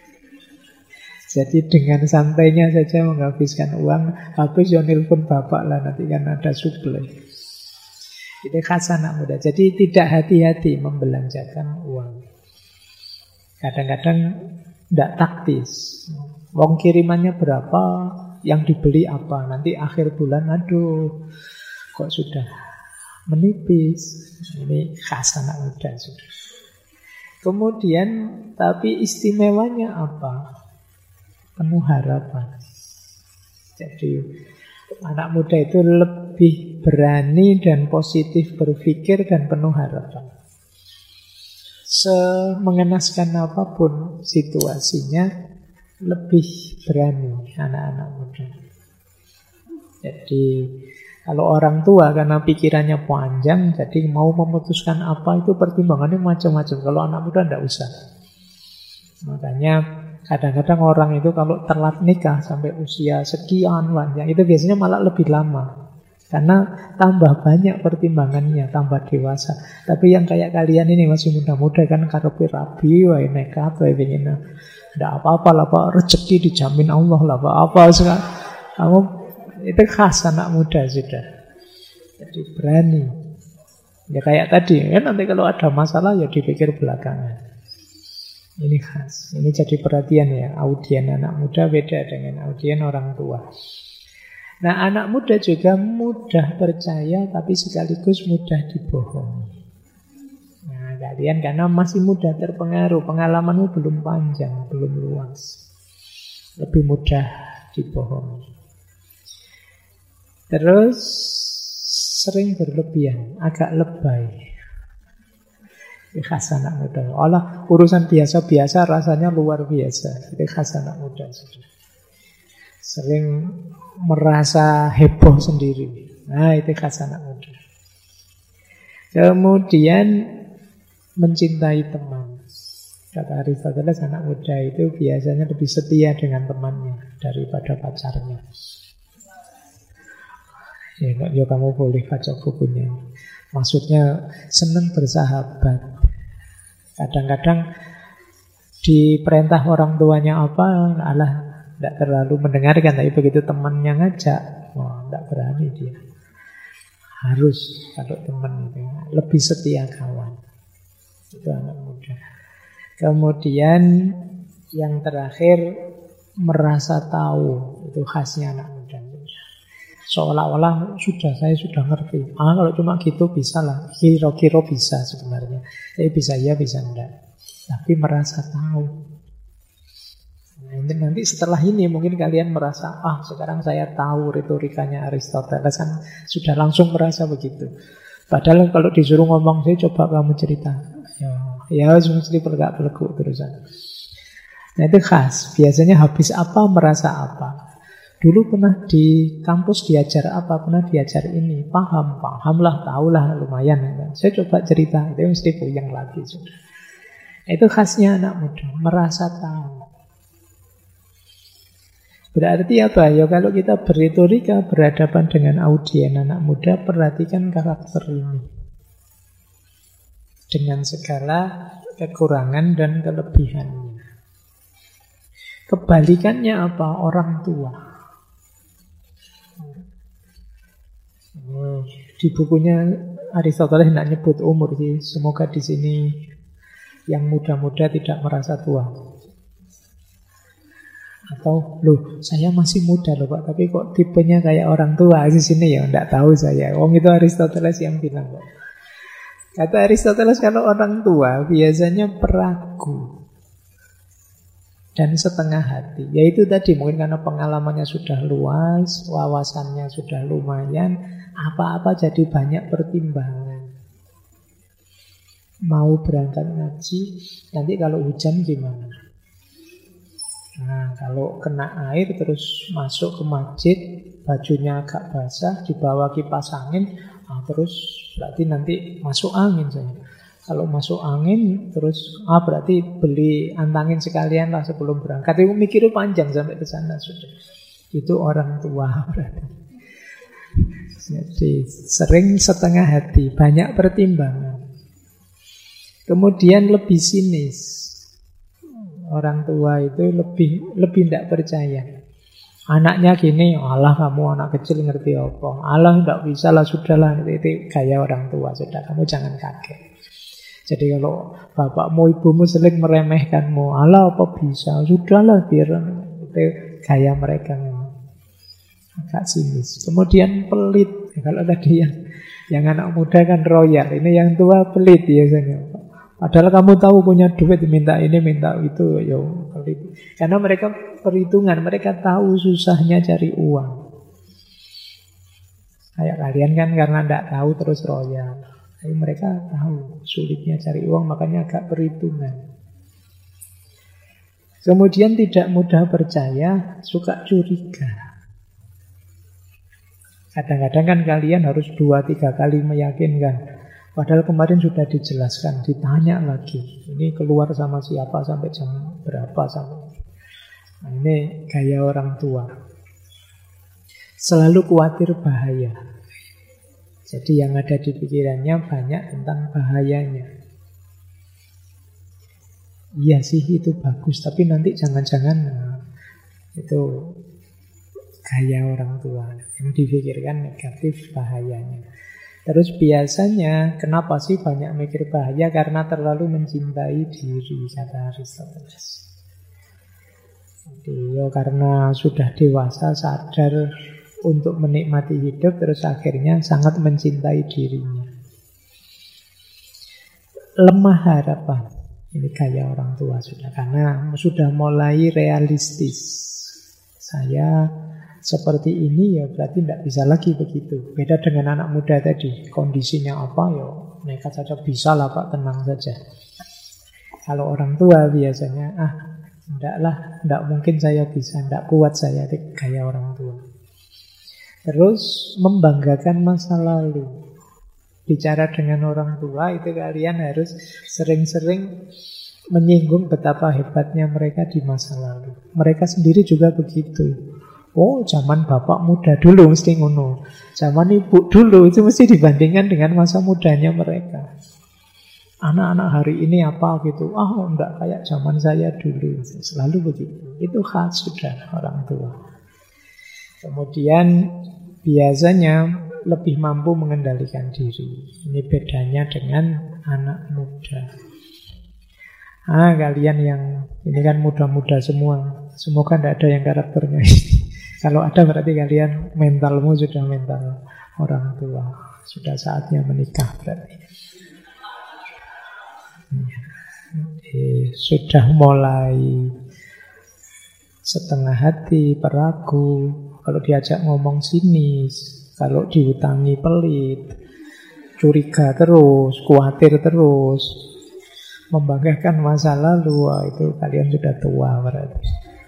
Jadi dengan santainya saja menghabiskan uang, habis ya nelpon bapak lah, nanti kan ada suplai. Itu khas anak muda. Jadi tidak hati-hati membelanjakan uang. Kadang-kadang tidak taktis. Wong kirimannya berapa, yang dibeli apa. Nanti akhir bulan, aduh, kok sudah menipis. Ini khas anak muda sudah. Kemudian, tapi istimewanya apa? Penuh harapan. Jadi anak muda itu lebih berani dan positif berpikir dan penuh harapan. Semengenaskan apapun situasinya, lebih berani anak-anak muda. Jadi kalau orang tua karena pikirannya panjang, jadi mau memutuskan apa itu pertimbangannya macam-macam. Kalau anak muda tidak usah. Makanya kadang-kadang orang itu kalau telat nikah sampai usia sekian banyak, itu biasanya malah lebih lama. Karena tambah banyak pertimbangannya, tambah dewasa. Tapi yang kayak kalian ini masih muda-muda kan, karepe rabi, wae nekat, wae pengen. Tidak apa-apa lah Pak, rezeki dijamin Allah lah Pak. Apa sekarang? Kamu itu khas anak muda sudah. Jadi berani. Ya kayak tadi, kan nanti kalau ada masalah ya dipikir belakangan. Ini khas. Ini jadi perhatian ya. Audien anak muda beda dengan audien orang tua. Nah, anak muda juga mudah percaya tapi sekaligus mudah dibohongi. Nah, kalian karena masih mudah terpengaruh, pengalamanmu belum panjang, belum luas. Lebih mudah dibohongi. Terus sering berlebihan, agak lebay. Ini khas anak muda. Allah, urusan biasa-biasa rasanya luar biasa. Ini khas anak muda. Sering merasa heboh sendiri. Nah, itu khas anak muda. Kemudian mencintai teman. Kata Aristoteles, anak muda itu biasanya lebih setia dengan temannya daripada pacarnya. Ya kamu boleh baca bukunya. Maksudnya senang bersahabat. Kadang-kadang diperintah orang tuanya apa, alah, tidak terlalu mendengarkan. Tapi begitu temannya ngajak, wah, tidak berani dia. Harus, kalau teman itu lebih setia kawan. Itu anak muda. Kemudian yang terakhir, merasa tahu. Itu khasnya anak muda. Seolah-olah saya sudah ngerti. Kalau cuma gitu bisa lah. Kira-kira bisa sebenarnya. Tapi bisa ya, bisa enggak. Tapi merasa tahu. Nah, nanti setelah ini mungkin kalian merasa, sekarang saya tahu retorikanya Aristoteles, kan sudah langsung merasa begitu. Padahal kalau disuruh ngomong, saya coba kamu cerita. Ya mesti pelegak-peleguk terusan. Nah itu khas. Biasanya habis apa merasa apa. Dulu pernah di kampus diajar apa, pernah diajar ini, paham lah, tahulah lumayan. Saya coba cerita, itu mesti puyeng lagi. Itu khasnya anak muda, merasa tahu. Berarti apa? Ya kalau kita berretorika, berhadapan dengan audien anak muda, perhatikan karakter ini. Dengan segala kekurangan dan kelebihannya. Kebalikannya apa? Orang tua. Di bukunya Aristoteles tidak nyebut umur sih. Semoga di sini yang muda-muda tidak merasa tua. Atau, saya masih muda loh Pak, tapi kok tipenya kayak orang tua di sini ya, enggak tahu saya. Itu Aristoteles yang bilang kok. Kata Aristoteles, kalau orang tua biasanya peragu dan setengah hati. Yaitu tadi mungkin karena pengalamannya sudah luas, wawasannya sudah lumayan, apa-apa jadi banyak pertimbangan. Mau berangkat ngaji, nanti kalau hujan gimana? Nah, kalau kena air terus masuk ke masjid, bajunya agak basah, dibawa kipas angin, nah terus berarti nanti masuk angin saya. Kalau masuk angin terus berarti beli antangin sekalian lah sebelum berangkat. Itu mikirnya panjang sampai ke sana sudah. Itu orang tua berarti. Jadi sering setengah hati, banyak pertimbangan. Kemudian lebih sinis. Orang tua itu lebih tidak percaya. Anaknya gini, Allah kamu anak kecil ngerti apa? Allah tidak bisa lah, sudahlah. Itu gaya orang tua, sudah kamu jangan kaget. Jadi kalau bapakmu, ibumu sering meremehkanmu, Allah apa bisa? Sudahlah, biar itu gaya mereka agak sinis. Kemudian pelit. Kalau tadi yang anak muda kan royal, ini yang tua pelit biasanya. Padahal kamu tahu punya duit, minta ini, minta itu, ya pelit. Karena mereka perhitungan, mereka tahu susahnya cari uang. Kayak kalian kan karena tidak tahu terus royal. Tapi mereka tahu sulitnya cari uang, makanya agak perhitungan. Kemudian tidak mudah percaya, suka curiga. Kadang-kadang kan kalian harus 2-3 kali meyakinkan. Padahal kemarin sudah dijelaskan, ditanya lagi. Ini keluar sama siapa, sampai jam berapa. Nah, ini gaya orang tua. Selalu khawatir bahaya. Jadi yang ada di pikirannya banyak tentang bahayanya. Iya sih itu bagus, tapi nanti jangan-jangan itu gaya orang tua. Yang dipikirkan negatif bahayanya. Terus biasanya kenapa sih banyak mikir bahaya? Karena terlalu mencintai diri, kata Aristoteles. Jadi karena sudah dewasa, sadar untuk menikmati hidup, terus akhirnya sangat mencintai dirinya. Lemah harapan. Ini gaya orang tua sudah, karena sudah mulai realistis. Saya seperti ini ya berarti tidak bisa lagi begitu. Beda dengan anak muda tadi, kondisinya apa ya nekat saja, bisa lah Pak, tenang saja. Kalau orang tua biasanya tidak mungkin saya bisa, tidak kuat saya, itu gaya orang tua. Terus membanggakan masa lalu. Bicara dengan orang tua itu kalian harus sering-sering menyinggung betapa hebatnya mereka di masa lalu. Mereka sendiri juga begitu. Oh, zaman bapak muda dulu mesti ngono. Zaman ibu dulu itu mesti dibandingkan dengan masa mudanya mereka. Anak-anak hari ini apa gitu. Enggak kayak zaman saya dulu. Selalu begitu. Itu khas sudah orang tua. Kemudian biasanya lebih mampu mengendalikan diri. Ini bedanya dengan anak muda. Kalian yang ini kan muda-muda semua. Semoga tidak ada yang karakternya ini. Kalau ada berarti kalian mentalmu sudah mental orang tua. Sudah saatnya menikah berarti. Sudah mulai setengah hati, peragu. Kalau diajak ngomong sinis, kalau dihutangi pelit, curiga terus, khawatir terus, membanggakan masa lalu, itu kalian sudah tua berarti.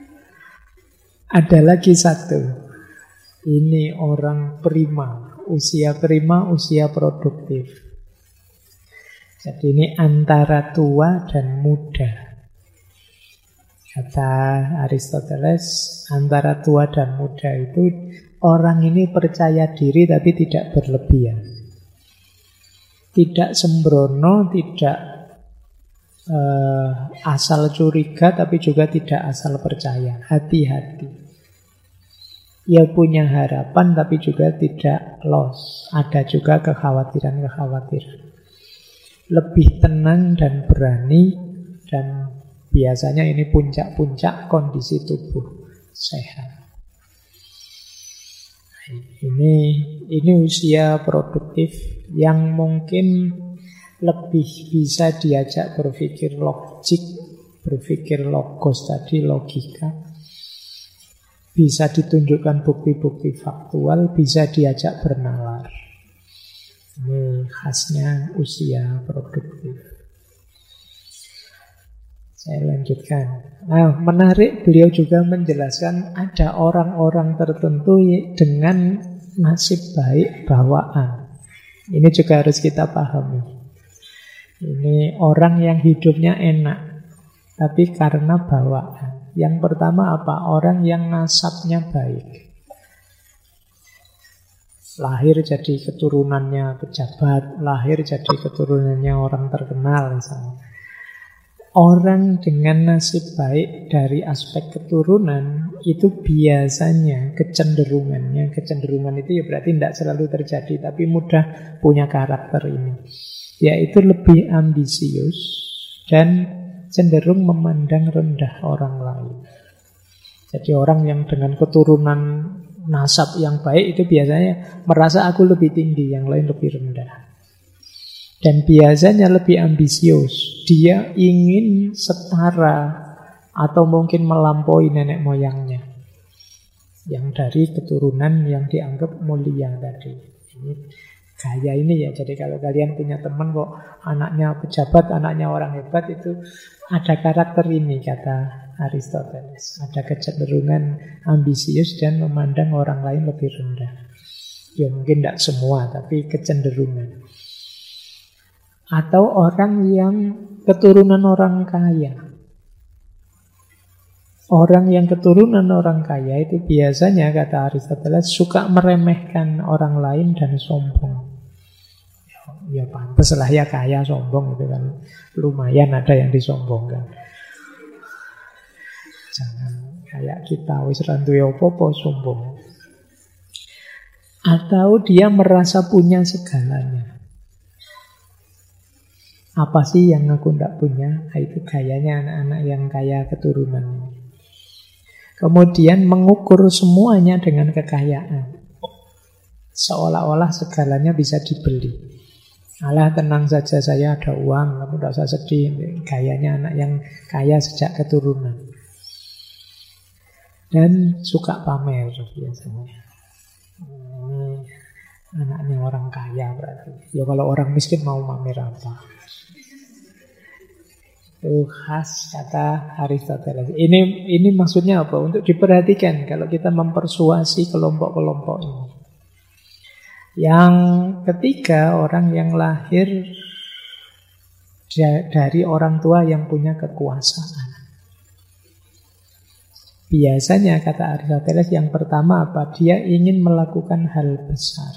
Ada lagi satu. Ini orang prima, usia produktif. Jadi ini antara tua dan muda. Kata Aristoteles, antara tua dan muda itu orang ini percaya diri tapi tidak berlebihan. Tidak sembrono, tidak asal curiga, tapi juga tidak asal percaya. Hati-hati. Ia punya harapan tapi juga tidak loss. Ada juga kekhawatiran-kekhawatiran. Lebih tenang dan berani, dan biasanya ini puncak-puncak kondisi tubuh sehat. Ini usia produktif yang mungkin lebih bisa diajak berpikir logik, berpikir logos tadi, logika. Bisa ditunjukkan bukti-bukti faktual, bisa diajak bernalar. Ini khasnya usia produktif. Saya lanjutkan. Nah, menarik, beliau juga menjelaskan ada orang-orang tertentu dengan nasib baik bawaan. Ini juga harus kita pahami. Ini orang yang hidupnya enak, tapi karena bawaan. Yang pertama apa? Orang yang nasabnya baik. Lahir jadi keturunannya pejabat, lahir jadi keturunannya orang terkenal misalnya. Orang dengan nasib baik dari aspek keturunan itu biasanya kecenderungan itu ya berarti tidak selalu terjadi, tapi mudah punya karakter ini, yaitu lebih ambisius dan cenderung memandang rendah orang lain. Jadi orang yang dengan keturunan nasab yang baik itu biasanya merasa aku lebih tinggi, yang lain lebih rendah. Dan biasanya lebih ambisius. Dia ingin setara atau mungkin melampaui nenek moyangnya yang dari keturunan yang dianggap mulia tadi. Ini gaya ini ya. Jadi kalau kalian punya teman kok anaknya pejabat, anaknya orang hebat, itu ada karakter ini kata Aristoteles. Ada kecenderungan ambisius dan memandang orang lain lebih rendah. Ya mungkin tidak semua, tapi kecenderungan. Atau orang yang keturunan orang kaya. Orang yang keturunan orang kaya itu biasanya, kata Aristoteles, suka meremehkan orang lain dan sombong. Ya pantas lah ya kaya sombong itu kan. Lumayan ada yang disombongkan. Jangan kayak kita wis randuwe apa-apa sombong. Atau dia merasa punya segalanya. Apa sih yang aku tidak punya? Itu gayanya anak-anak yang kaya keturunan. Kemudian mengukur semuanya dengan kekayaan. Seolah-olah segalanya bisa dibeli. Alah tenang saja, saya ada uang, kamu tidak usah sedih. Gayanya anak yang kaya sejak keturunan. Dan suka pamer biasanya. Anaknya orang kaya berarti. Ya kalau orang miskin mau pamer apa? Itu khas kata Aristoteles. Ini maksudnya apa? Untuk diperhatikan kalau kita mempersuasi kelompok-kelompok ini. Yang ketiga, orang yang lahir dari orang tua yang punya kekuasaan. Biasanya kata Aristoteles yang pertama apa? Dia ingin melakukan hal besar.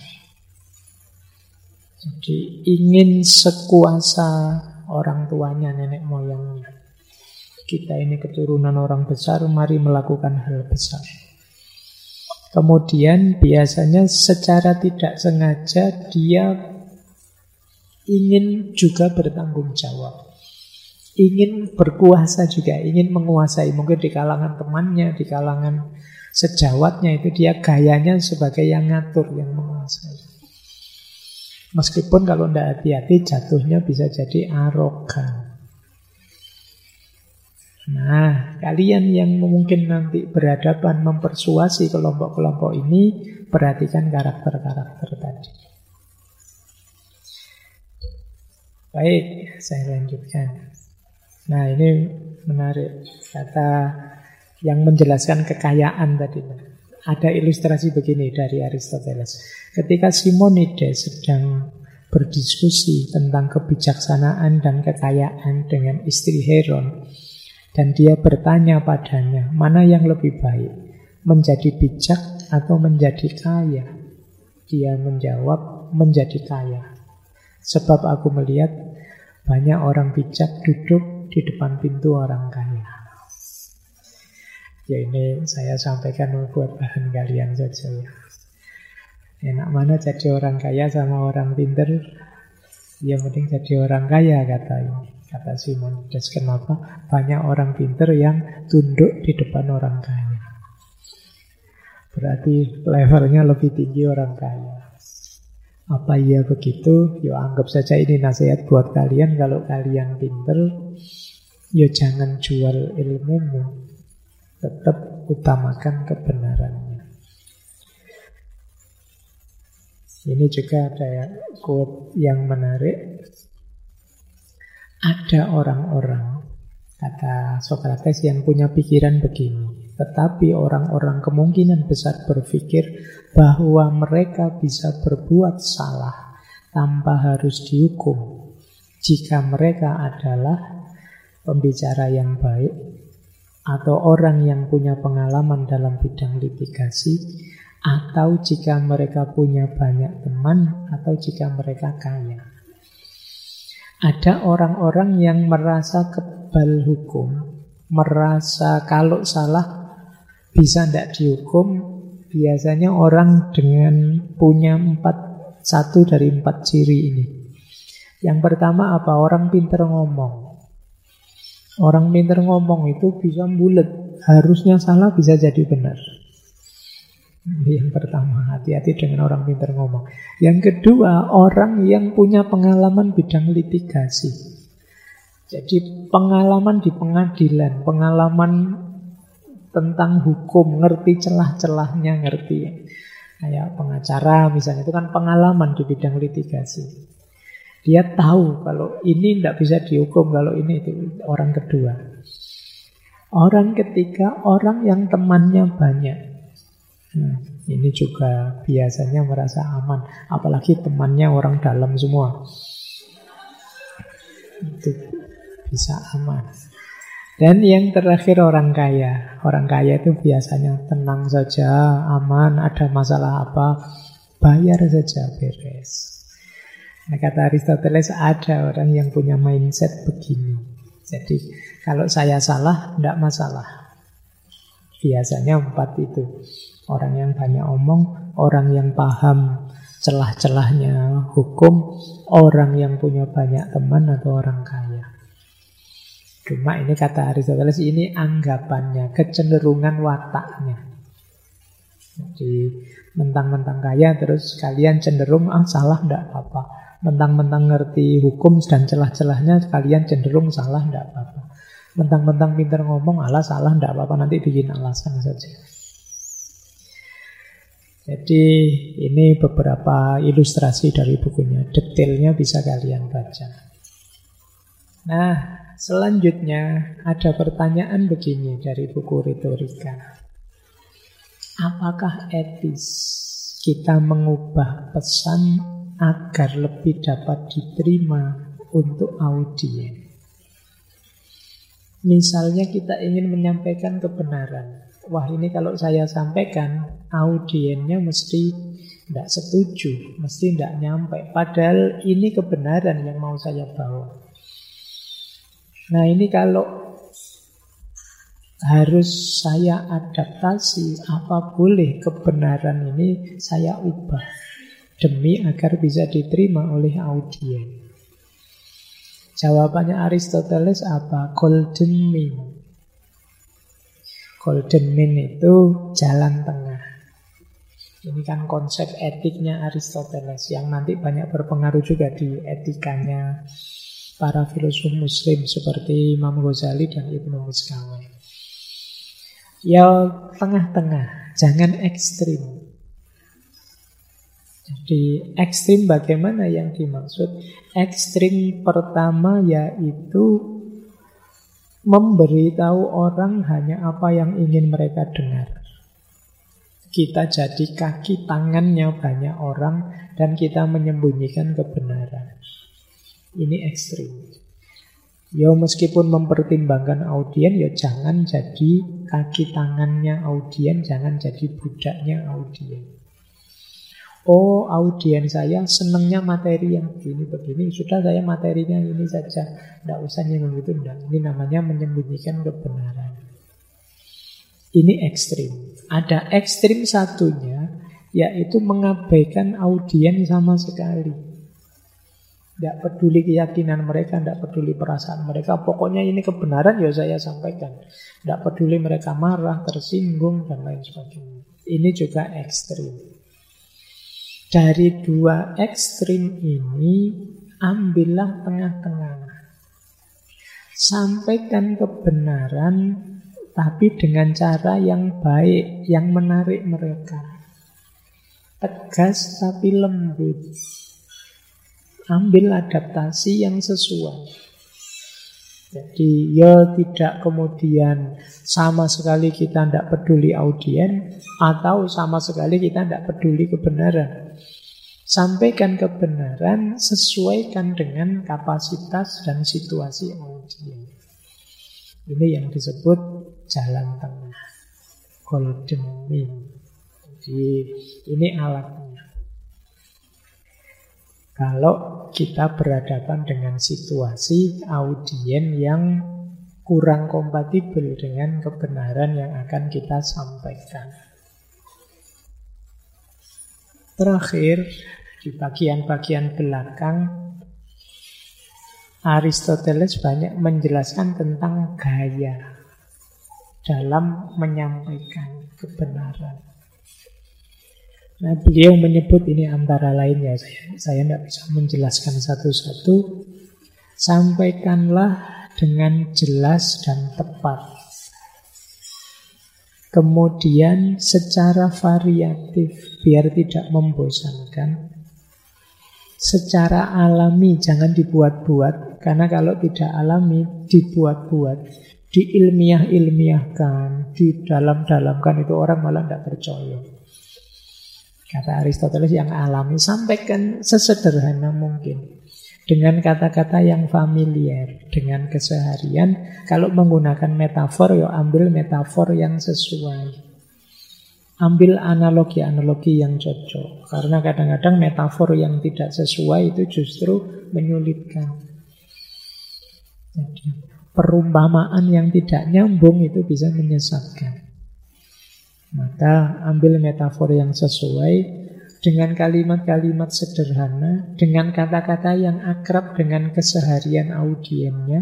Jadi ingin sekuasa orang tuanya, nenek moyangnya. Kita ini keturunan orang besar, mari melakukan hal besar. Kemudian biasanya secara tidak sengaja dia ingin juga bertanggung jawab. Ingin berkuasa juga, ingin menguasai. Mungkin di kalangan temannya, di kalangan sejawatnya itu dia gayanya sebagai yang ngatur, yang menguasai. Meskipun kalau tidak hati-hati jatuhnya bisa jadi arogan. Nah, kalian yang mungkin nanti berhadapan mempersuasi kelompok-kelompok ini, perhatikan karakter-karakter tadi. Baik, saya lanjutkan. Nah, ini menarik. Kata yang menjelaskan kekayaan tadi. Ada ilustrasi begini dari Aristoteles. Ketika Simonides sedang berdiskusi tentang kebijaksanaan dan kekayaan dengan istri Heron, dan dia bertanya padanya, mana yang lebih baik, menjadi bijak atau menjadi kaya? Dia menjawab, menjadi kaya. Sebab aku melihat banyak orang bijak duduk di depan pintu orang kaya. Ya ini saya sampaikan buat bahan kalian saja ya. Enak mana jadi orang kaya sama orang pinter? Ya mending jadi orang kaya kata Simonides. Kenapa? Banyak orang pinter yang tunduk di depan orang kaya. Berarti levelnya lebih tinggi orang kaya. Apa iya begitu? Ya anggap saja ini nasihat buat kalian. Kalau kalian pinter, ya jangan jual ilmumu. Tetap utamakan kebenarannya. Ini juga ada quote yang menarik. Ada orang-orang Kata Sokrates, yang punya pikiran begini. Tetapi orang-orang kemungkinan besar berpikir bahwa mereka bisa berbuat salah tanpa harus dihukum jika mereka adalah pembicara yang baik atau orang yang punya pengalaman dalam bidang litigasi, atau jika mereka punya banyak teman, atau jika mereka kaya. Ada orang-orang yang merasa kebal hukum, merasa kalau salah bisa tidak dihukum. Biasanya orang dengan punya satu dari 4 ciri ini. Yang pertama apa? Orang pinter ngomong. Orang pinter ngomong itu bisa bulet. Harusnya salah bisa jadi benar. Yang pertama, hati-hati dengan orang pinter ngomong. Yang kedua, orang yang punya pengalaman bidang litigasi. Jadi pengalaman di pengadilan, pengalaman tentang hukum, ngerti celah-celahnya, ngerti. Kayak pengacara misalnya, itu kan pengalaman di bidang litigasi. Dia tahu kalau ini tidak bisa dihukum, kalau ini itu. Orang kedua. Orang ketiga, orang yang temannya banyak. Ini juga biasanya merasa aman. Apalagi temannya orang dalam semua. Itu bisa aman. Dan yang terakhir orang kaya. Orang kaya itu biasanya tenang saja, aman, ada masalah apa, bayar saja, beres. Nah, kata Aristoteles, ada orang yang punya mindset begini. Jadi kalau saya salah, tidak masalah. Biasanya 4 itu. Orang yang banyak omong, orang yang paham celah-celahnya hukum, orang yang punya banyak teman, atau orang kaya. Cuma ini kata Aristoteles, ini anggapannya, kecenderungan wataknya. Jadi mentang-mentang kaya terus kalian cenderung salah tidak apa-apa. Mentang-mentang ngerti hukum dan celah-celahnya kalian cenderung salah tidak apa-apa. Mentang-mentang pintar ngomong salah tidak apa-apa, nanti bikin alasan saja. Jadi ini beberapa ilustrasi dari bukunya. Detailnya bisa kalian baca. Nah, selanjutnya ada pertanyaan begini dari buku Retorika. Apakah etis kita mengubah pesan agar lebih dapat diterima untuk audien? Misalnya kita ingin menyampaikan kebenaran. Wah, ini kalau saya sampaikan, audiennya mesti tidak setuju, mesti tidak nyampe. Padahal ini kebenaran yang mau saya bawa. Nah, ini kalau harus saya adaptasi, apa boleh kebenaran ini saya ubah demi agar bisa diterima oleh audien? Jawabannya Aristoteles apa? Golden mean. Golden mean itu jalan tengah. Ini kan konsep etiknya Aristoteles yang nanti banyak berpengaruh juga di etikanya para filosof muslim seperti Imam Ghazali dan Ibnu Miskawai. Ya tengah-tengah, jangan ekstrim. Jadi ekstrim bagaimana yang dimaksud? Ekstrim pertama yaitu memberitahu orang hanya apa yang ingin mereka dengar. Kita jadi kaki tangannya banyak orang dan kita menyembunyikan kebenaran. Ini ekstrim. Ya meskipun mempertimbangkan audien, ya jangan jadi kaki tangannya audien, jangan jadi budaknya audien. Oh, audien saya senangnya materi yang begini-begini, sudah saya materinya ini saja, tidak usah yang begitu, tidak. Ini namanya menyembunyikan kebenaran. Ini ekstrim. Ada ekstrim satunya, yaitu mengabaikan audien sama sekali. Tidak peduli keyakinan mereka, tidak peduli perasaan mereka. Pokoknya ini kebenaran, ya saya sampaikan. Tidak peduli mereka marah, tersinggung, dan lain sebagainya. Ini juga ekstrim. Dari dua ekstrim ini, ambillah tengah-tengah. Sampaikan kebenaran, tapi dengan cara yang baik, yang menarik mereka. Tegas tapi lembut. Ambil adaptasi yang sesuai. Jadi ya tidak kemudian sama sekali kita tidak peduli audien atau sama sekali kita tidak peduli kebenaran. Sampaikan kebenaran, sesuaikan dengan kapasitas dan situasi audien. Ini yang disebut jalan tengah, golden mean. Jadi ini alatnya. Kalau kita berhadapan dengan situasi audien yang kurang kompatibel dengan kebenaran yang akan kita sampaikan. Terakhir, di bagian-bagian belakang, Aristoteles banyak menjelaskan tentang gaya dalam menyampaikan kebenaran. Nah, beliau menyebut ini antara lain, ya, saya tidak bisa menjelaskan satu-satu. Sampaikanlah dengan jelas dan tepat. Kemudian secara variatif, biar tidak membosankan. Secara alami, jangan dibuat-buat. Karena kalau tidak alami, dibuat-buat, diilmiah-ilmiahkan, didalam-dalamkan, itu orang malah tidak percaya. Kata Aristoteles, yang alami sampaikan sesederhana mungkin, dengan kata-kata yang familiar, dengan keseharian. Kalau menggunakan metafor, ya ambil metafor yang sesuai, ambil analogi-analogi yang cocok. Karena kadang-kadang metafor yang tidak sesuai itu justru menyulitkan. Jadi perumpamaan yang tidak nyambung itu bisa menyesatkan. Maka ambil metafor yang sesuai dengan kalimat-kalimat sederhana, dengan kata-kata yang akrab dengan keseharian audiennya,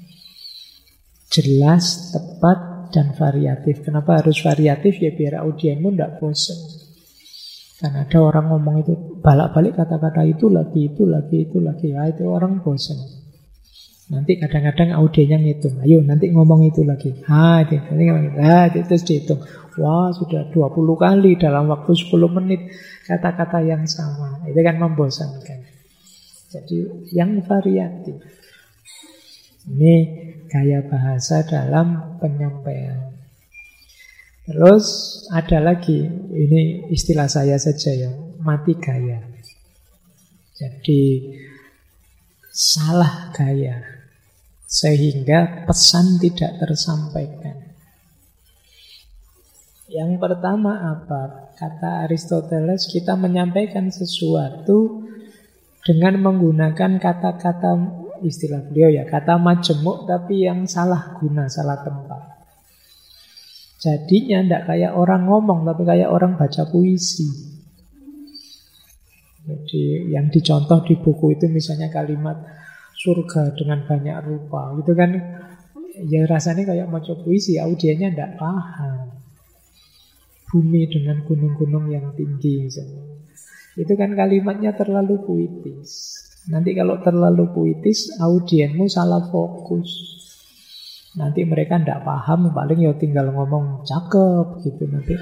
jelas, tepat, dan variatif. Kenapa harus variatif? Ya biar audienmu tidak bosan. Karena ada orang ngomong itu balak-balik kata-kata itu lagi, itu lagi, itu lagi. Ya itu orang bosan. Nanti kadang-kadang audiennya ngitung. Ayo nanti ngomong itu lagi. Terus dihitung. Wah, sudah 20 kali dalam waktu 10 menit kata-kata yang sama. Itu kan membosankan. Jadi yang variatif. Ini gaya bahasa dalam penyampaian. Terus ada lagi, ini istilah saya saja ya, mati gaya. Jadi salah gaya, sehingga pesan tidak tersampaikan. Yang pertama apa? Kata Aristoteles, kita menyampaikan sesuatu dengan menggunakan kata-kata, istilah beliau ya, kata majemuk tapi yang salah guna, salah tempat. Jadinya tidak kayak orang ngomong, tapi kayak orang baca puisi. Jadi yang dicontoh di buku itu misalnya kalimat surga dengan banyak rupa. Itu kan ya rasanya kayak baca puisi, audiennya tidak paham. Bumi dengan gunung-gunung yang tinggi misalnya. Itu kan kalimatnya terlalu puitis. Nanti kalau terlalu puitis, audienmu salah fokus. Nanti mereka tidak paham, paling ya tinggal ngomong cakep gitu nanti.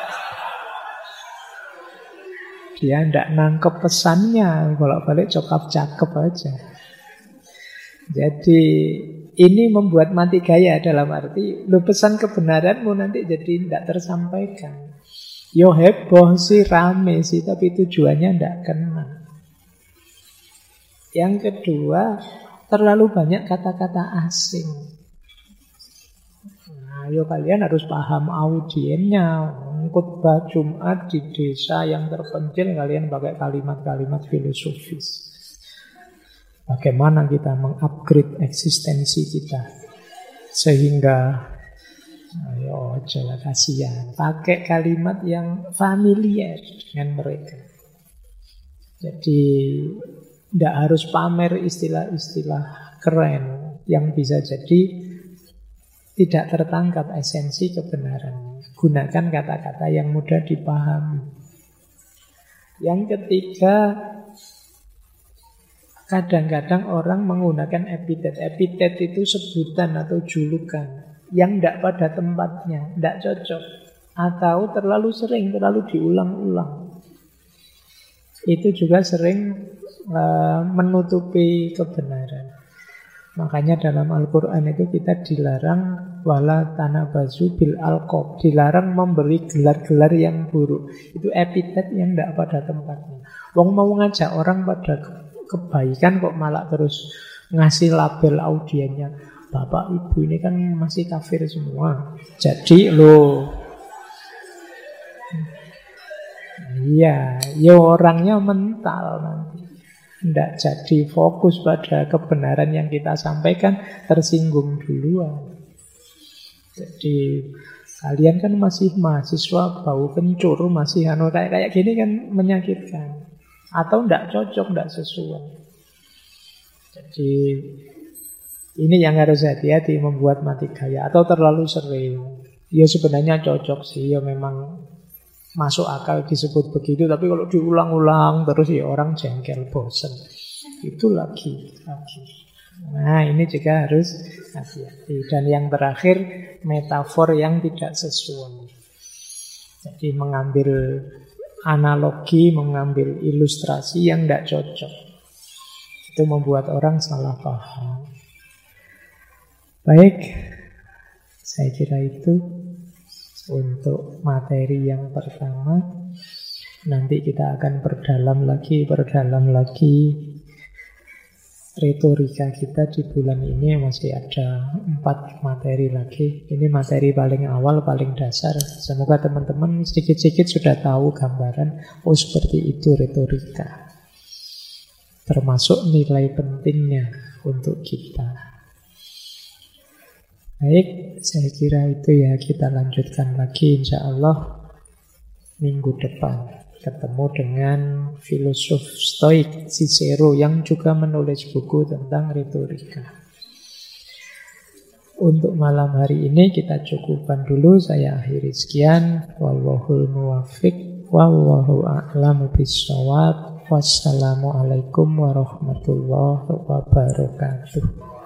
Dia tidak nangkep pesannya, bolak-balik cakep aja. Jadi ini membuat mati gaya dalam arti lo pesan kebenaranmu nanti jadi tidak tersampaikan. Yo heboh sih, rame sih, tapi tujuannya tidak kena. Yang kedua, terlalu banyak kata-kata asing. Nah, yo kalian harus paham audiennya. Khotbah Jumat di desa yang terpencil, kalian pakai kalimat-kalimat filosofis. Bagaimana kita mengupgrade eksistensi kita sehingga ayo jangan kasihan, pakai kalimat yang familiar dengan mereka. Jadi tidak harus pamer istilah-istilah keren yang bisa jadi tidak tertangkap esensi kebenaran. Gunakan kata-kata yang mudah dipahami. Yang ketiga, kadang-kadang orang menggunakan epitet. Epitet itu sebutan atau julukan yang tidak pada tempatnya, tidak cocok, atau terlalu sering, terlalu diulang-ulang. Itu juga sering menutupi kebenaran. Makanya dalam Al-Quran itu kita dilarang wala tanabazu bil alqab, dilarang memberi gelar-gelar yang buruk. Itu epitet yang tidak pada tempatnya. Wong mau ngajak orang pada kebaikan kok malah terus ngasih label audiennya, bapak ibu ini kan masih kafir semua, jadi lo iya, ya orangnya mental nanti. Tidak jadi fokus pada kebenaran yang kita sampaikan, tersinggung duluan. Jadi kalian kan masih mahasiswa, bau kencur, masih kayak gini kan menyakitkan. Atau tidak cocok, tidak sesuai. Jadi ini yang harus hati-hati membuat mati gaya. Atau terlalu sering. Ya sebenarnya cocok sih, ya memang masuk akal disebut begitu, tapi kalau diulang-ulang terus ya orang jengkel, bosen. Itu lagi. Nah ini juga harus hati-hati. Dan yang terakhir, metafor yang tidak sesuai. Jadi mengambil analogi, mengambil ilustrasi yang tidak cocok. Itu membuat orang salah paham. Baik, saya kira itu untuk materi yang pertama. Nanti kita akan perdalam lagi retorika kita di bulan ini. Masih ada 4 materi lagi. Ini materi paling awal, paling dasar. Semoga teman-teman sedikit-sedikit sudah tahu gambaran, oh seperti itu retorika. Termasuk nilai pentingnya untuk kita. Baik, saya kira itu ya. Kita lanjutkan lagi insya Allah minggu depan. Ketemu dengan filosof Stoik Cicero yang juga menulis buku tentang retorika. Untuk malam hari ini kita cukupkan dulu. Saya akhiri sekian. Wallahul muwaffiq, wallahu a'lamu bissawab. Wassalamualaikum warahmatullahi wabarakatuh.